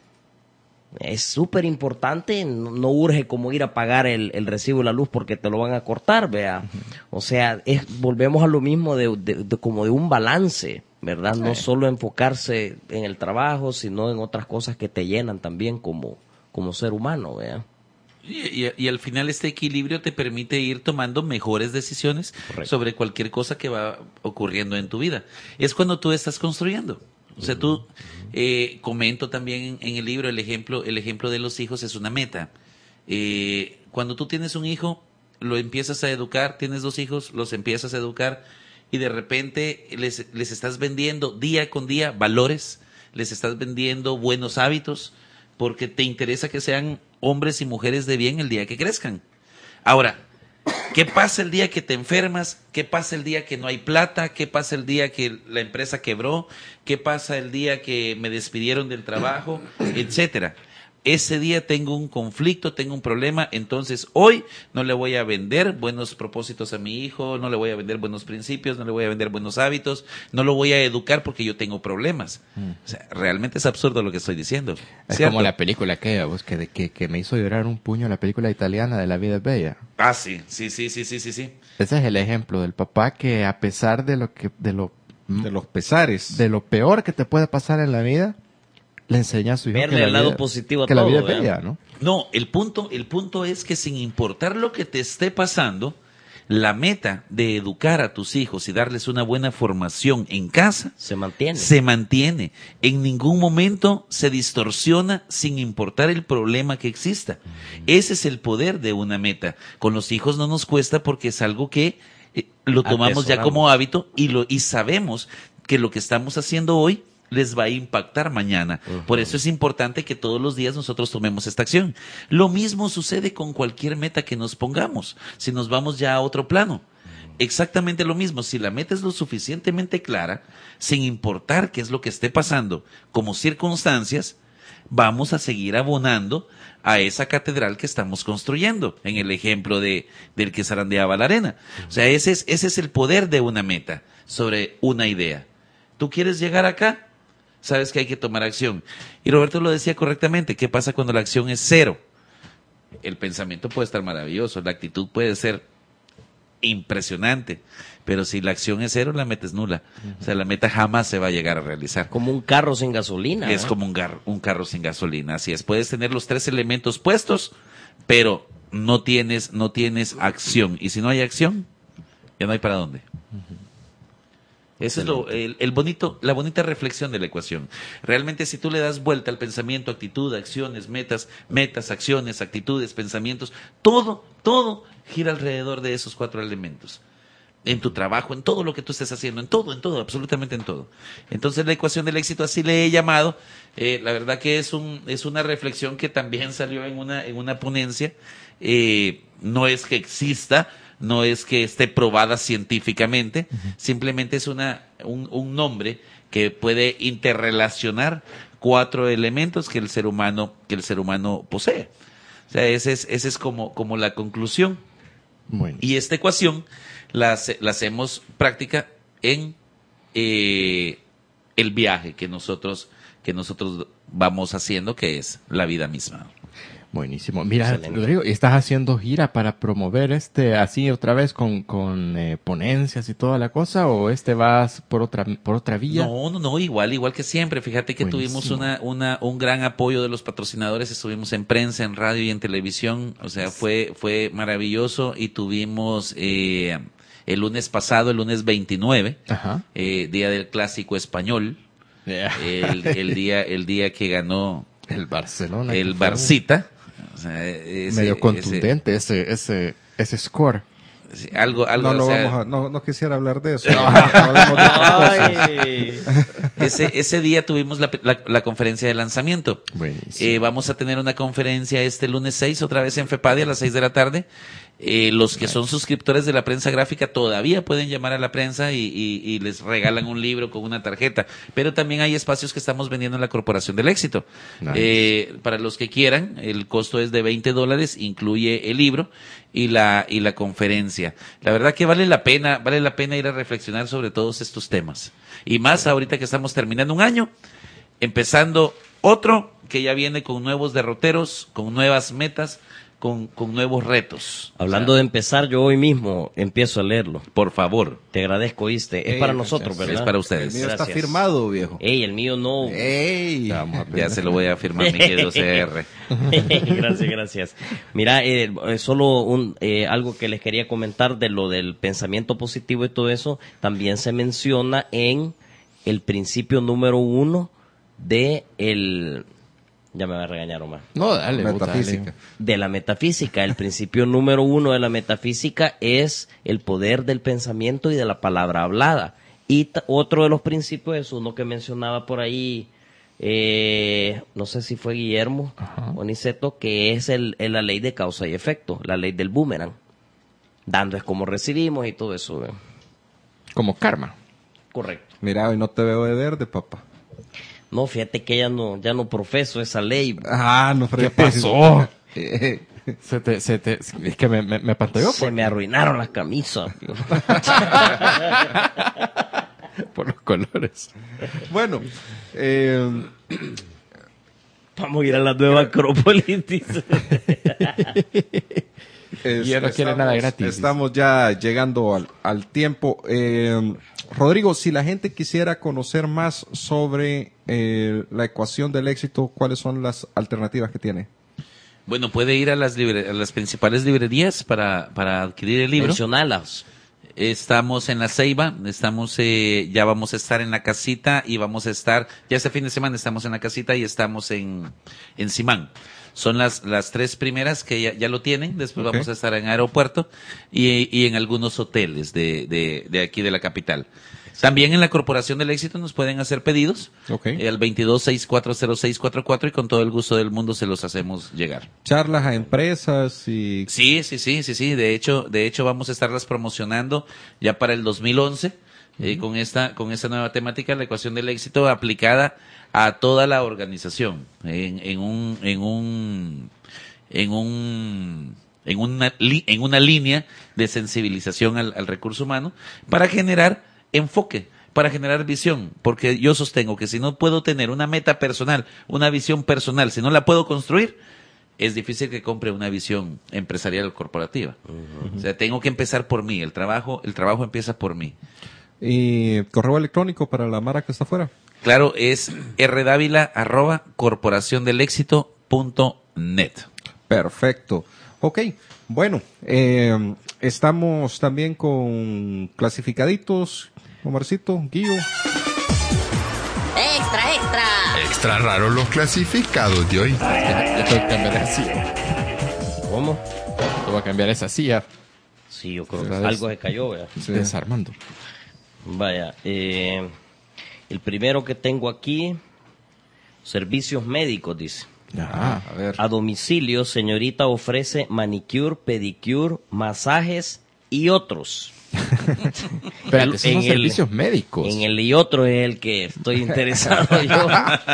Es súper importante, no, no urge como ir a pagar el, el recibo de la luz porque te lo van a cortar, vea. O sea, es, volvemos a lo mismo de, de- de como de un balance, ¿verdad? No solo enfocarse en el trabajo, sino en otras cosas que te llenan también como, como ser humano, vea. Y, y- y al final este equilibrio te permite ir tomando mejores decisiones Correcto. sobre cualquier cosa que va ocurriendo en tu vida. Es cuando tú estás construyendo. O sea, tú, eh, comento también en, en el libro el ejemplo, el ejemplo de los hijos es una meta. Eh, cuando tú tienes un hijo, lo empiezas a educar, tienes dos hijos, los empiezas a educar y de repente les, les estás vendiendo día con día valores, les estás vendiendo buenos hábitos, porque te interesa que sean hombres y mujeres de bien el día que crezcan. Ahora, ¿qué pasa el día que te enfermas? ¿Qué pasa el día que no hay plata? ¿Qué pasa el día que la empresa quebró? ¿Qué pasa el día que me despidieron del trabajo? Etcétera. ese día tengo un conflicto, tengo un problema, entonces hoy no le voy a vender buenos propósitos a mi hijo, no le voy a vender buenos principios, no le voy a vender buenos hábitos, no lo voy a educar porque yo tengo problemas. Mm. O sea, realmente es absurdo lo que estoy diciendo. Es ¿cierto? como la película aquella, vos, que, que, que me hizo llorar un puño, la película italiana de La vida es bella. Ah, sí, sí, sí, sí, sí, sí, sí. Ese es el ejemplo del papá que a pesar de lo que, de lo, de los pesares, de lo peor que te puede pasar en la vida, le enseña a su hijo verle que la el lado vida, positivo a que todo, la vida es ¿verdad? bella, ¿no? No, el punto, el punto es que sin importar lo que te esté pasando, la meta de educar a tus hijos y darles una buena formación en casa se mantiene. Se mantiene. En ningún momento se distorsiona sin importar el problema que exista. Mm. Ese es el poder de una meta. Con los hijos no nos cuesta porque es algo que eh, lo tomamos ya como hábito y lo y sabemos que lo que estamos haciendo hoy les va a impactar mañana. Uh-huh. Por eso es importante que todos los días nosotros tomemos esta acción. Lo mismo sucede con cualquier meta que nos pongamos, si nos vamos ya a otro plano. Exactamente lo mismo, si la meta es lo suficientemente clara, sin importar qué es lo que esté pasando como circunstancias, vamos a seguir abonando a esa catedral que estamos construyendo, en el ejemplo de del que zarandeaba la arena. O sea, ese es, ese es el poder de una meta sobre una idea. ¿Tú quieres llegar acá? Sabes que hay que tomar acción. Y Roberto lo decía correctamente, ¿qué pasa cuando la acción es cero? El pensamiento puede estar maravilloso, la actitud puede ser impresionante, pero si la acción es cero, la meta es nula. O sea, la meta jamás se va a llegar a realizar. Como un carro sin gasolina. Es ¿eh? como un, gar- un carro sin gasolina, así es. Puedes tener los tres elementos puestos, pero no tienes, no tienes acción. Y si no hay acción, ya no hay para dónde. Eso es lo, el, el bonito, la bonita reflexión de la ecuación. Realmente, si tú le das vuelta al pensamiento, actitud, acciones, metas, metas, acciones, actitudes, pensamientos, todo, todo gira alrededor de esos cuatro elementos. En tu trabajo, en todo lo que tú estés haciendo, en todo, en todo, absolutamente en todo. Entonces, la ecuación del éxito, así le he llamado. Eh, la verdad que es un, es una reflexión que también salió en una, en una ponencia. Eh, no es que exista, no es que esté probada científicamente, uh-huh. Simplemente es una, un, un nombre que puede interrelacionar cuatro elementos que el ser humano, que el ser humano posee. O sea, ese es, ese es como, como la conclusión. Bueno. Y esta ecuación la, la hacemos práctica en eh, el viaje que nosotros, que nosotros vamos haciendo, que es la vida misma. Buenísimo. Mira, Rodrigo, ¿estás haciendo gira para promover este así otra vez con, con eh, ponencias y toda la cosa o este vas por otra por otra vía? No, no, no, igual, igual que siempre. Fíjate que Buenísimo. tuvimos una, una, un gran apoyo de los patrocinadores. Estuvimos en prensa, en radio y en televisión. O sea, fue, fue maravilloso y tuvimos eh, el lunes pasado, el lunes veintinueve, Ajá. Eh, día del clásico español, yeah. el, el día, el día que ganó el Barcelona, el Barcita. O sea, ese, medio contundente ese ese ese, ese score. Algo, algo, no, no, o sea, vamos a, no, no quisiera hablar de eso. ese, ese día tuvimos la, la, la conferencia de lanzamiento. Eh, vamos a tener una conferencia este lunes seis, otra vez en FEPADI a las seis de la tarde. Eh, los que son suscriptores de la prensa gráfica todavía pueden llamar a la prensa y, y, y les regalan un libro con una tarjeta. Pero también hay espacios que estamos vendiendo en la Corporación del Éxito. Nice. Eh, para los que quieran, el costo es de veinte dólares, incluye el libro y la, y la conferencia. La verdad que vale la pena, vale la pena ir a reflexionar sobre todos estos temas. Y más ahorita que estamos terminando un año, empezando otro que ya viene con nuevos derroteros, con nuevas metas, Con, con nuevos retos. Hablando o sea, de empezar, yo hoy mismo empiezo a leerlo. Por favor. Te agradezco, ¿oíste? Es Ey, para nosotros, ¿verdad? Es para ustedes. El mío Gracias. está firmado, viejo. Ey, el mío no. Ey. Ya se lo voy a firmar, mi querido C R. Gracias, gracias. Mira, eh, solo un, eh, algo que les quería comentar de lo del pensamiento positivo y todo eso, también se menciona en el principio número uno de el... Ya me va a regañar, Omar. No, dale. Metafísica. De la metafísica. El principio número uno de la metafísica es el poder del pensamiento y de la palabra hablada. Y t- otro de los principios es uno que mencionaba por ahí, eh, no sé si fue Guillermo Ajá. o Niceto, que es el, el, la ley de causa y efecto, la ley del boomerang. Dando es como recibimos y todo eso. ¿eh? Como karma. Correcto. Mira, hoy no te veo de verde, papá. No, fíjate que ya no, ya no profeso esa ley. Ah, no, ¿Qué pasó? Se te, se te, es que me, me, me pantalló. Se me arruinaron las camisas. Por los colores. Bueno, eh, Vamos a ir a la nueva Acrópolis, dice. es- Ya no quiere nada gratis. Estamos ya llegando al, al tiempo. Eh, Rodrigo, si la gente quisiera conocer más sobre eh, la ecuación del éxito, ¿cuáles son las alternativas que tiene? Bueno, puede ir a las, libre- a las principales librerías para, para adquirir el libro. Mencionalas. Estamos en La Ceiba, estamos, eh, ya vamos a estar en La Casita y vamos a estar, ya este fin de semana estamos en La Casita y estamos en, en Simán. Son las, las tres primeras que ya, ya lo tienen, después Ok. vamos a estar en aeropuerto y, y en algunos hoteles de, de, de aquí de la capital. También en la Corporación del Éxito nos pueden hacer pedidos Ok. eh, al veintidós sesenta y cuatro cero seis cuarenta y cuatro y con todo el gusto del mundo se los hacemos llegar. Charlas a empresas y... Sí, sí, sí, sí, sí. De hecho, de hecho vamos a estarlas promocionando ya para el dos mil once eh, con esta, con esta nueva temática, la ecuación del éxito aplicada a toda la organización en, en un, en un, en un, en una, li- en una línea de sensibilización al, al recurso humano para generar enfoque, para generar visión, porque yo sostengo que si no puedo tener una meta personal, una visión personal, si no la puedo construir, es difícil que compre una visión empresarial o corporativa. O sea, tengo que empezar por mí, el trabajo, el trabajo empieza por mí. y correo electrónico para la Mara que está afuera. Claro, es rdávila arroba corporación del éxito punto net. Perfecto. Ok, bueno, eh, estamos también con clasificaditos, Omarcito, Guillo. ¡Extra, extra! Extra raro los clasificados de hoy. Ya tengo que cambiar esa silla. ¿Cómo? Te voy a cambiar esa silla. Sí, yo creo que Otra vez. algo se cayó, ¿verdad? Desarmando. Vaya, eh, el primero que tengo aquí, servicios médicos, dice. Ah, A ver. A domicilio, señorita ofrece manicure, pedicure, masajes y otros. espérate, El- esos son en el- servicios médicos. En el y otro es el que estoy interesado yo.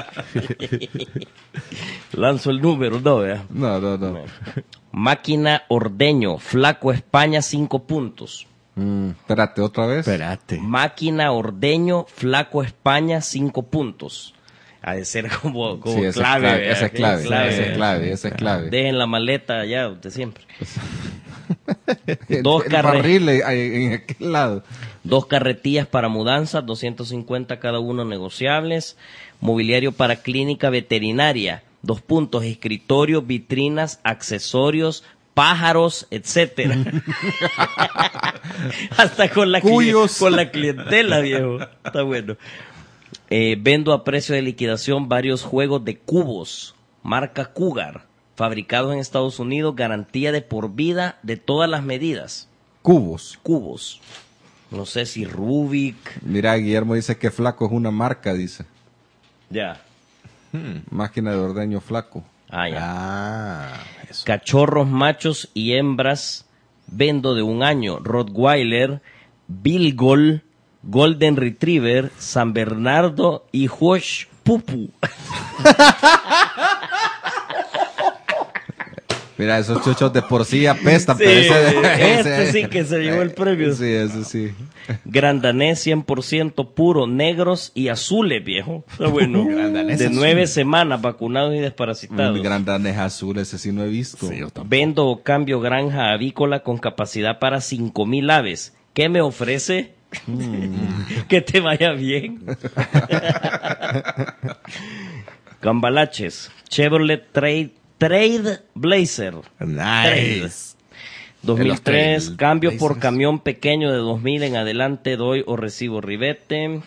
Lanzo el número, ¿no? Vea. No, no, no. Máquina Ordeño, Flaco España, cinco puntos. Mm, espérate, otra vez. Espérate. Máquina Ordeño, Flaco España, cinco puntos. Ha de ser como, como Sí, esa es clave. clave, ¿verdad? esa es clave, esa es ¿verdad? clave, esa es clave. Dejen la maleta allá de siempre. El- Dos el carre- barril eh, en aquel lado. Dos carretillas para mudanza, doscientos cincuenta cada uno negociables. Mobiliario para clínica veterinaria, dos puntos, escritorios, vitrinas, accesorios, pájaros, etcétera. Hasta con la, cli- Cuyos. con la clientela, viejo. Está bueno. Eh, vendo a precio de liquidación varios juegos de cubos, marca Cougar, fabricados en Estados Unidos, garantía de por vida de todas las medidas. Cubos. Cubos. No sé si Rubik. Mira, Guillermo dice que flaco es una marca, dice. Ya. Máquina de ordeño flaco. Ah, ya. Ah, eso. Cachorros machos y hembras, vendo de un año. Rottweiler, Bilgol, Golden Retriever, San Bernardo y Huash Pupu. Mira, esos chuchos de por sí apestan, Sí, pero ese, este sí que se llevó el premio. Sí, ese sí. Grandanés cien por ciento puro, negros y azules, viejo. Está bueno. Grandanés De azul. nueve semanas, vacunados y Un desparasitados. gran danés azul, ese sí no he visto. Sí, yo tampoco. Vendo o cambio granja avícola con capacidad para cinco mil aves. ¿Qué me ofrece? Que te vaya bien. Cambalaches. Chevrolet Trade, Trade Blazer. Trade. Nice. dos mil tres, Trail cambio por Blazers. camión pequeño de dos mil en adelante, doy o recibo ribete.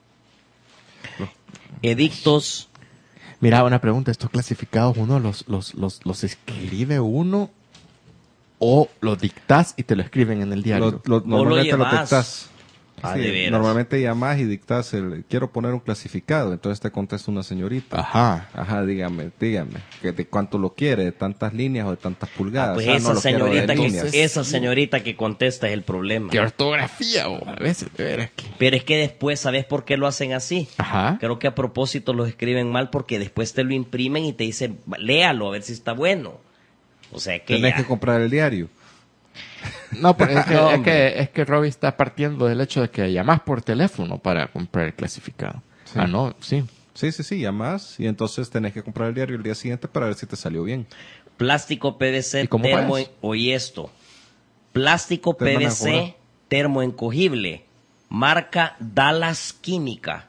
Edictos. Mira, una pregunta. ¿Estos clasificados uno los, los, los, los escribe uno o los dictas y te lo escriben en el diario? Lo, lo, Vos lo normalmente lo llevas. dictas. Ah, Sí, de veras. normalmente llamas y dictas el, quiero poner un clasificado, entonces te contesta una señorita. Ajá. Ajá, dígame, dígame, que de cuánto lo quiere, de tantas líneas o de tantas pulgadas. Ah, pues Ah, esa no lo quiero de señorita que, líneas. esa señorita que contesta es el problema. Qué ortografía, o a veces, de veras que... Pero es que después, ¿sabes por qué lo hacen así? Ajá. Creo que a propósito los escriben mal porque después te lo imprimen y te dicen, léalo a ver si está bueno. O sea que Tenés ya. que comprar el diario. No, pero es que, No, es hombre. que, es que Robbie está partiendo del hecho de que llamas por teléfono para comprar el clasificado. Sí. Ah, no, sí. Sí, sí, sí, llamas y entonces tenés que comprar el diario el día siguiente para ver si te salió bien. Plástico P V C ¿Y cómo termo... pagas? Oye esto. Plástico Te van a P V C cobrar. termoencogible. Marca Dallas Química.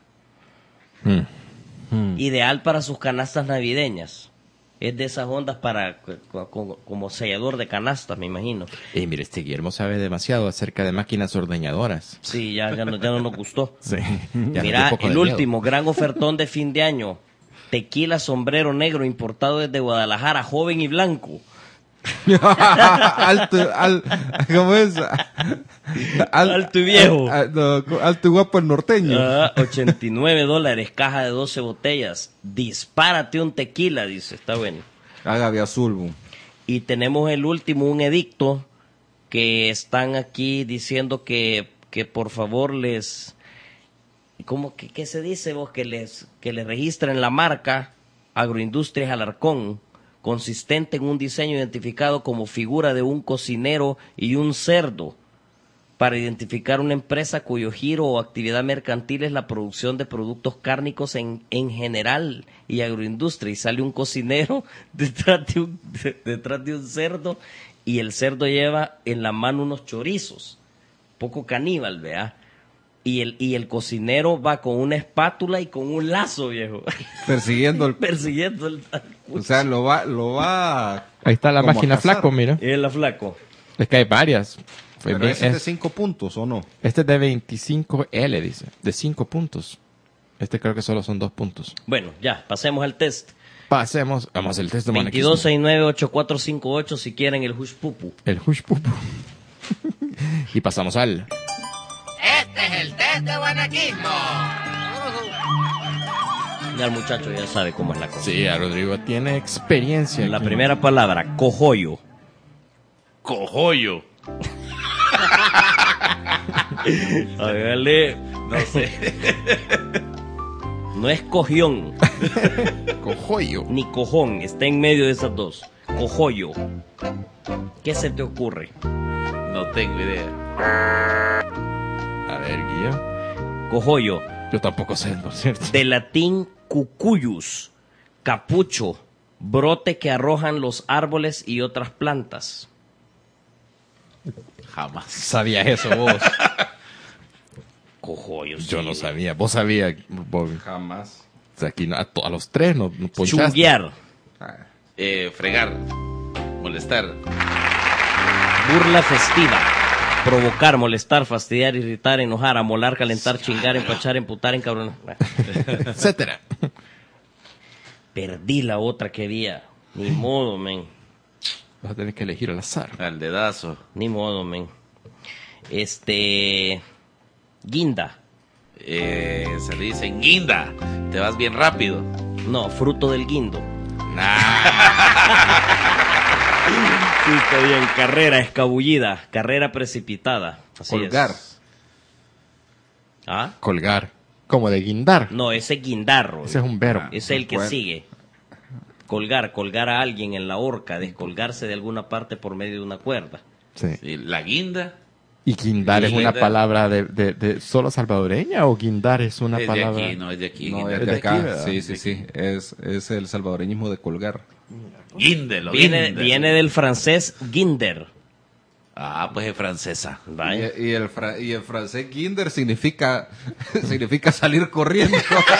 Mm. Ideal para sus canastas navideñas. Es de esas ondas para co- co- como sellador de canastas, me imagino. Y mire, este Guillermo sabe demasiado acerca de máquinas ordeñadoras. Sí, ya, ya, no, ya no nos gustó. Sí. Ya Mira, nos dio un poco el de miedo. último, gran ofertón de fin de año. Tequila sombrero negro importado desde Guadalajara, joven y blanco. alto, al, ¿cómo es? Al- Alto y viejo. al- no, alto y guapo el norteño. Ah, ochenta y nueve dólares, caja de doce botellas. Dispárate un tequila, dice, está bueno. Agave azul. bu. Y tenemos el último, un edicto que están aquí diciendo que, que por favor les... ¿Cómo que qué se dice vos? Que les, que les registren la marca Agroindustrias Alarcón, consistente en un diseño identificado como figura de un cocinero y un cerdo, para identificar una empresa cuyo giro o actividad mercantil es la producción de productos cárnicos en, en general y agroindustria. Y sale un cocinero detrás de un, de- detrás de un cerdo y el cerdo lleva en la mano unos chorizos, poco caníbal, vea. Y el, y el cocinero va con una espátula y con un lazo, viejo, Persiguiendo el... persiguiendo el... O sea, lo va... Lo va Ahí está la como a máquina cazar. flaco, mira. Y el flaco. Es que hay varias. Fue Pero bien- ese es de es- cinco puntos, ¿o no? este es de veinticinco L, dice. De cinco puntos. Este creo que solo son dos puntos. Bueno, ya, pasemos al test. Pasemos. Vamos al test de veintidós monaquismo. sesenta y nueve, ochenta y cuatro cincuenta y ocho si quieren el hush pupu. El hush pupu. Y pasamos al... Ya el muchacho ya sabe cómo es la cosa. Sí, a Rodrigo tiene experiencia. La aquí. primera palabra, cojollo. Cojollo. Hágale. No sé. No es cogión, Cojollo. ni cojón, está en medio de esas dos. Cojollo. ¿Qué se te ocurre? No tengo idea. A ver, Guillo. Cojollo. Yo tampoco sé, ¿no es cierto? De latín cucuyus, capucho, brote que arrojan los árboles y otras plantas. Jamás. ¿Sabías eso vos? Cojollo. Yo sí. no sabía. ¿Vos sabías, Bobby? Jamás. O sea, aquí no- a, to- a los tres nos, nos ponchaste. Chunguear, Eh, fregar. Molestar. burla festiva. Provocar, molestar, fastidiar, irritar, enojar, amolar, calentar, chingar, empachar, emputar, encabronar. Etcétera. Perdí la otra que había. Ni modo, men. Vas a tener que elegir al azar. Al dedazo. Ni modo, men. Este... Guinda. Eh, se le dice guinda. Te vas bien rápido. No, fruto del guindo. Nah. Sí, está bien. Carrera escabullida. Carrera precipitada. Así Colgar. es. ¿Ah? Colgar. Como de guindar. No, ese es guindarro. Ese es un verbo. Es el que Bueno. sigue. Colgar, colgar a alguien en la horca, descolgarse de alguna parte por medio de una cuerda. Sí. Sí, la guinda ¿Y guindar es una Guindar. palabra de, de, de solo salvadoreña o guindar es una es de palabra? aquí, no es de aquí. No, guinda. es Es de de acá. aquí, ¿verdad? sí, sí, sí. Es, es el salvadoreñismo de colgar. Guíndelo, Viene, guíndelo. viene del francés guinder. Ah, pues es francesa. Vaya. Y, y el fra- y el francés Kinder significa, significa salir corriendo.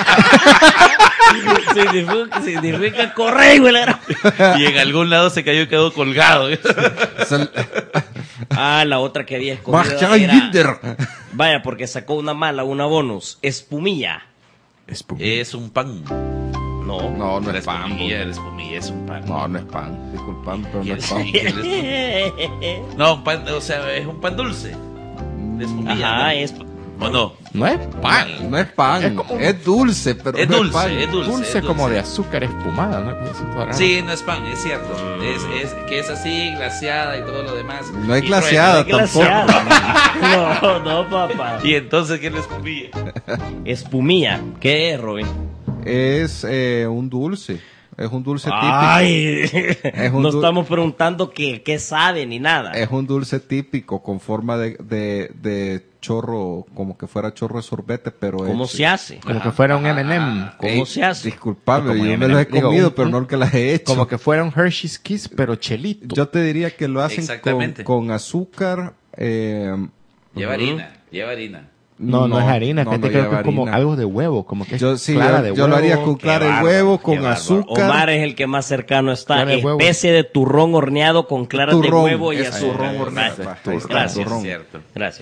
significa, significa correr, güey. la gran- Y en algún lado se cayó y quedó colgado. Sal- Ah, la otra que había escogido Marcha era... Kinder. Vaya, porque sacó una mala, una bonus. Espumilla. Espuma. Es un pan. No. No, no La es pan. espumilla, bo. la espumilla es un pan. No, no es pan. Disculpan, pero no ¿Qué es es? pan. ¿Qué es? No, un pan, o sea, es un pan dulce. De espumilla. Ajá, ¿no? es... ¿O no? No es pan. No es pan, Es es, como- dulce, pero Es no dulce, pan. es dulce. Dulce es como dulce. de azúcar espumada, ¿no? Como así todo raro. Sí, no es pan, es cierto. Es, es que es así, glaseada y todo lo demás. No es Y glaseada truena. tampoco. No, no, papá. Y entonces, ¿qué les comía? Espumilla. ¿Qué es, Robin? Es eh, un dulce, es un dulce típico. Ay, un no du- estamos preguntando qué, qué sabe ni nada. Es un dulce típico con forma de, de, de chorro, como que fuera chorro de sorbete, pero ¿Cómo es- se hace? Como que fuera un M and M. ¿Cómo Ey, se hace? Disculpame, Como yo M me and M. los he Digo, comido, un- pero no que las he hecho. Como que fuera un Hershey's Kiss, pero chelito. Yo te diría que lo hacen con, Exactamente. con azúcar. Eh, Lleva Ujú. harina, lleva harina. no, no, es harina, no, gente no creo lleva que es como harina. algo de huevo, como que es Yo sí, clara yo, de yo huevo. lo haría con Qué clara de bárbaro, huevo, qué con bárbaro. azúcar. Omar es el que más cercano está. Clara de huevo. Especie de turrón horneado con claras de Turrón, huevo y es azúcar. turrón horneado. Gracias. Va, ahí está, Gracias. turrón. Es cierto. Gracias.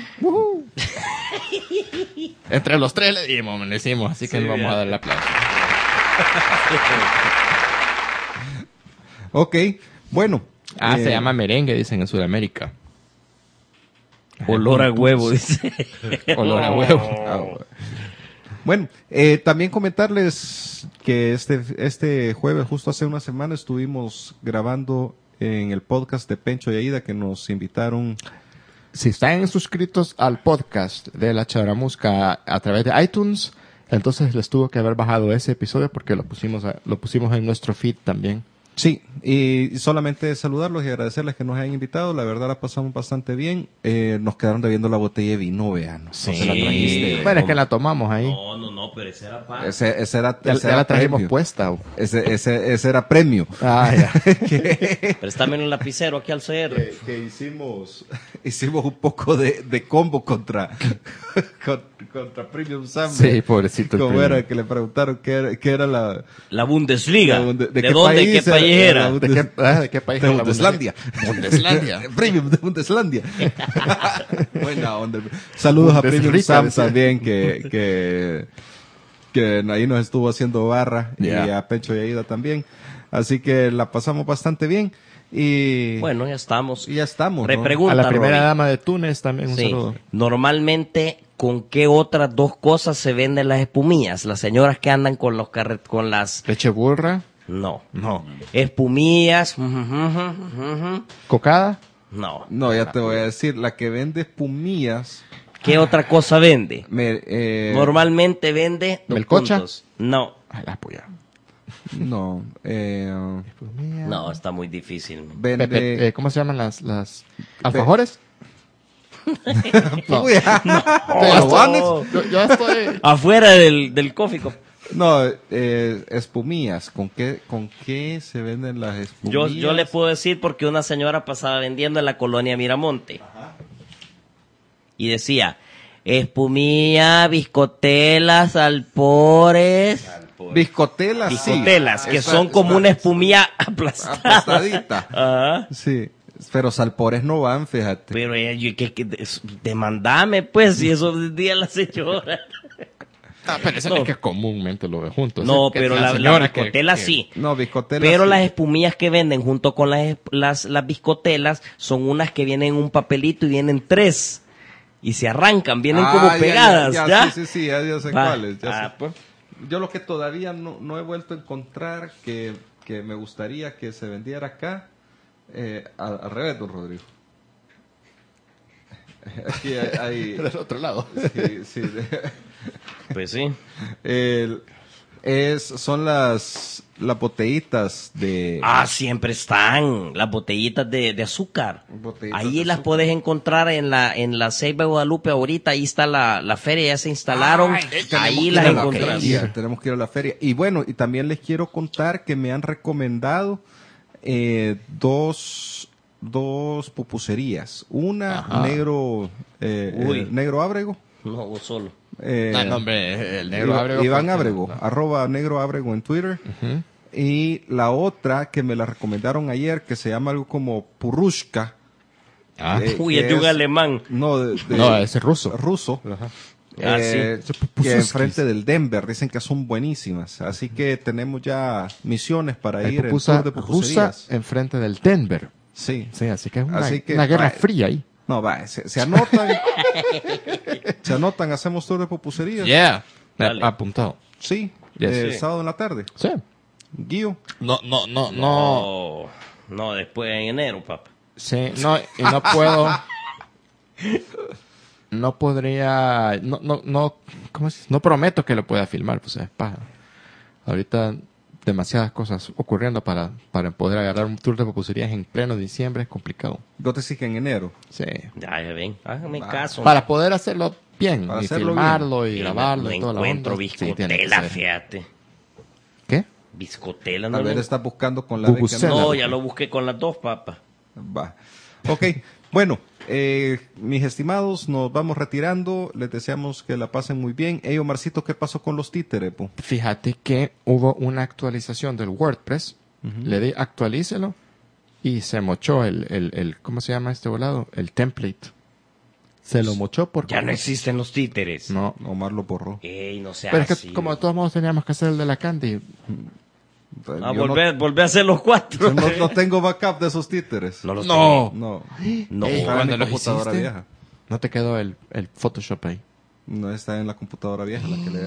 Entre los tres le dimos, le decimos, así que Sí, le vamos bien. a dar el aplauso. Ok, bueno. Ah, eh, se llama merengue, dicen en Sudamérica. Olor a huevo, dice. Olor a huevo. ah, bueno. Bueno, eh, también comentarles que este, este jueves, justo hace una semana, estuvimos grabando en el podcast de Pencho y Aida, que nos invitaron. Si están suscritos al podcast de La Charamusca a través de iTunes, entonces les tuvo que haber bajado ese episodio porque lo pusimos a- lo pusimos en nuestro feed también. Sí, y solamente saludarlos y agradecerles que nos hayan invitado. La verdad la pasamos bastante bien. Eh, nos quedaron debiendo la botella de vino, vean. No se la trajiste. Bueno, es que la tomamos ahí. No, no, no, pero ese era pan. Ese, ese era, Ya, ese ya era la trajimos premio. puesta. Ese, ese, ese era premio. Ah, ya. Préstame un lapicero aquí al C R. que, que hicimos hicimos un poco de, de combo contra con- contra Premium Sam. Sí, pobrecito el Como Premium. era que le preguntaron qué era, qué era la La Bundesliga. la bunde- ¿De, dónde? ¿Qué era? país era? La ¿De Bundes- qué, ah, ¿de qué país de es la Bundeslandia. Bundeslandia. Premium de Bundeslandia. Buena onda. Saludos a Premium Bundesrica, Sam decía. también que que que ahí nos estuvo haciendo barra y Yeah. a Pecho y Aida también. Así que la pasamos bastante bien y Bueno, ya estamos. y ya estamos, ¿no? Repregunta, A la primera Robin. dama de Túnez también un Sí. saludo. Normalmente, ¿con qué otras dos cosas se venden las espumillas? Las señoras que andan con los carret con las... Leche burra, No. no. Espumillas. ujú, ujú, ujú. Cocada, No. No, ya te voy a decir, la que vende espumillas, ¿Qué otra cosa vende? me, eh, Normalmente vende... dos ¿Melcocha? puntos. No. ay, la polla. no, eh, No, está muy difícil. vende, Pepe- eh, ¿Cómo se llaman las, las alfajores? no. Uy, Yo, yo ya estoy. Afuera del, del coffee cup. no, eh, espumillas, ¿con qué, con qué se venden las Yo, espumillas? yo le puedo decir porque una señora pasaba vendiendo en la colonia Miramonte. Y decía, espumilla, biscotelas, alpores, Biscotelas, sí. biscotelas, que Esa- son como esa- una espumilla aplastada. aplastadita. Ajá. Sí, pero salpores no van, fíjate. Pero ella, yo, que, que, des- demandame, pues, si eso vendía la señora. Ah, pero eso No. es que comúnmente lo ve juntos. No, Es que pero la, la señora que- biscotela que- sí. No, biscotelas Pero sí. las espumillas que venden junto con las, las, las biscotelas son unas que vienen en un papelito y vienen tres. Y se arrancan, vienen Ah, como ya, ya, pegadas, ya, ¿ya? Sí, sí, sí, ya, ya sé Va. cuáles. ya Ah, sé. pues. Yo lo que todavía no, no he vuelto a encontrar que, que me gustaría que se vendiera acá, eh, al, al revés, don Rodrigo. Aquí hay... hay- Del otro lado. sí, sí, Pues sí. el- es, son las, las botellitas de... Ah, siempre están las botellitas de, de azúcar. Botellitas Ahí de las azúcar. puedes encontrar en la en la Ceiba de Guadalupe ahorita. Ahí está la, la feria, ya se instalaron. Ay, tenemos ahí que las ir a la encontrás. feria. Tenemos que ir a la feria. Y bueno, y también les quiero contar que me han recomendado eh, dos, dos pupuserías. Una, Ajá. negro, eh, Uy. eh, negro ábrego. No, vos solo. Eh, Ah, no, hombre, el negro Iván- Ábrego. Iván fue- Ábrego, no. arroba negro ábrego en Twitter. Ujú. Y la otra que me la recomendaron ayer, que se llama algo como Purushka. Ah, Eh, Uy, que es de un es- alemán. No, de, de- no, ese es ruso. ruso. Ajá. Ah, Eh, sí. que enfrente del Denver dicen que son buenísimas, así que tenemos ya misiones para Hay ir en pupusa tour de rusa pupuserías. enfrente del Denver. Sí. Sí, así que es una, Así que, una guerra va- fría ahí. No, va, se, se anotan. Se anotan, hacemos tour de pupusería. Yeah. Dale. Apuntado. Sí, Yes. eh, Sí. sábado en la tarde. Sí. Guío. No, no, no, no. No, no, después en enero, papá. Sí, no, y no puedo. No podría. No, no, no. ¿Cómo es? No prometo que lo pueda filmar, pues es paja. Ahorita demasiadas cosas ocurriendo para, para poder agarrar un tour de pupuserías en pleno diciembre es complicado. Yo te dije en enero. Sí. Ya, ya ven, hágame Va. caso. Para poder hacerlo bien, Para y hacerlo filmarlo y Sí, grabarlo no y toda la encuentro onda. Sí, tiene que biscotela, ser. fíjate. ¿Qué? Biscotela, no. A ver, lo- estás buscando con la B que Bubucela. no. No, ya lo busqué con las dos, papá. Va. Ok, bueno, eh, mis estimados, nos vamos retirando. Les deseamos que la pasen muy bien. Ey, Omarcito, ¿qué pasó con los títeres, po? Fíjate que hubo una actualización del WordPress. Le di actualícelo y se mochó el, el, el, ¿cómo se llama este volado? El template. Se lo mochó porque... Ya no existen los títeres. No. Omar lo borró. Ey, no sea Pero es que así. como de todos modos teníamos que hacer el de la Candy. Ah, Yo volver, volver a hacer los no, cuatro. no- no tengo backup de esos títeres. No los No. No. tengo. No. Ey, Está en ¿cuándo mi lo computadora hiciste? vieja. No te quedó el, el Photoshop ahí. No está en la computadora vieja la que le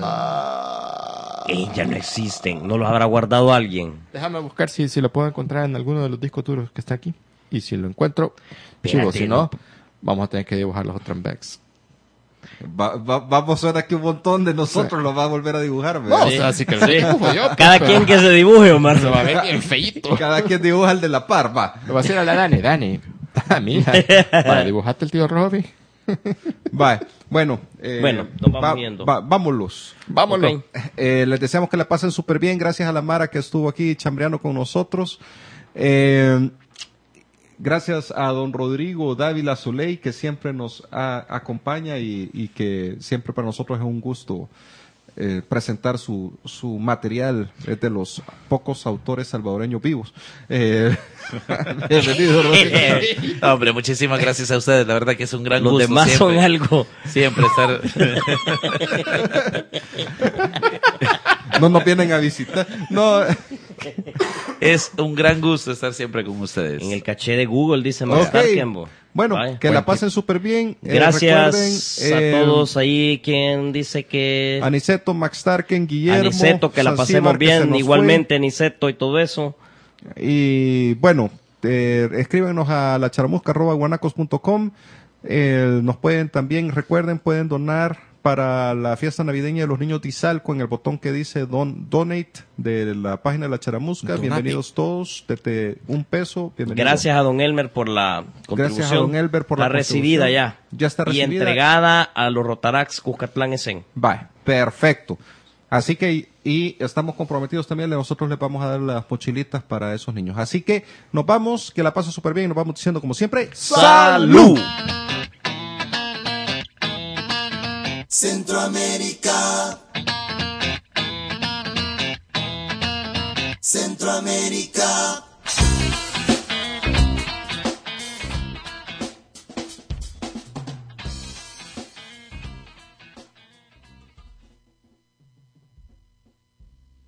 Ey, ya no existen. ¿No los habrá guardado alguien? Déjame buscar si, si lo puedo encontrar en alguno de los discos duros que está aquí. Y si lo encuentro, chivo. Espérate, Si no, no. vamos a tener que dibujar los otros backs. Va, va- vamos a ver aquí un montón de nosotros lo va a volver a dibujar. ¿verdad? No, o sea, así que lo dibujo yo. Cada pero quien que se dibuje, Omar. se va a ver bien feíto. Cada quien dibuja el de la par, va. Lo va a hacer a la Dani. Dani, a mí, para dibujarte el tío Robbie. Va. Bueno, eh, Bueno, nos vamos va- viendo. va- vámonos. Vámonos. Ok. Eh, les deseamos que la pasen súper bien. Gracias a la Mara que estuvo aquí chambreando con nosotros. Eh, gracias a don Rodrigo Dávila Soleil, que siempre nos a- acompaña y, y que siempre para nosotros es un gusto eh, presentar su, su material. Es de los pocos autores salvadoreños vivos. Eh, bienvenido, Rodrigo. Hombre, muchísimas gracias a ustedes. La verdad que es un gran Los gusto. demás son siempre, algo. Siempre estar. No nos vienen a visitar. No. Es un gran gusto estar siempre con ustedes. En el caché de Google, dice Max Ok. Tarkenbo. Bueno, Vaya. que la pasen súper bien. Eh, Gracias recuerden, a eh, todos ahí quien dice que... Aniceto, Max Tarken, Guillermo. Aniceto, que la pasemos Zanzíbar, que se bien, nos igualmente Aniceto y todo eso. fue. Y bueno, eh, escríbenos a la charamusca arroba guanacos punto com. Eh, nos pueden también, recuerden, pueden donar para la fiesta navideña de los niños de Izalco en el botón que dice don, Donate de la página de la Charamusca. Donate. Bienvenidos todos, desde un peso. Bienvenido. Gracias a don Elmer por la contribución. Gracias a don Elber por la recibida ya. contribución. Ya está recibida. Y entregada a los Rotarax Cuscatlán Esen. Va, perfecto. Así que, y estamos comprometidos también, nosotros les vamos a dar las mochilitas para esos niños. Así que nos vamos, que la pasen súper bien y nos vamos diciendo como siempre, ¡Salud! Centroamérica. Centroamérica.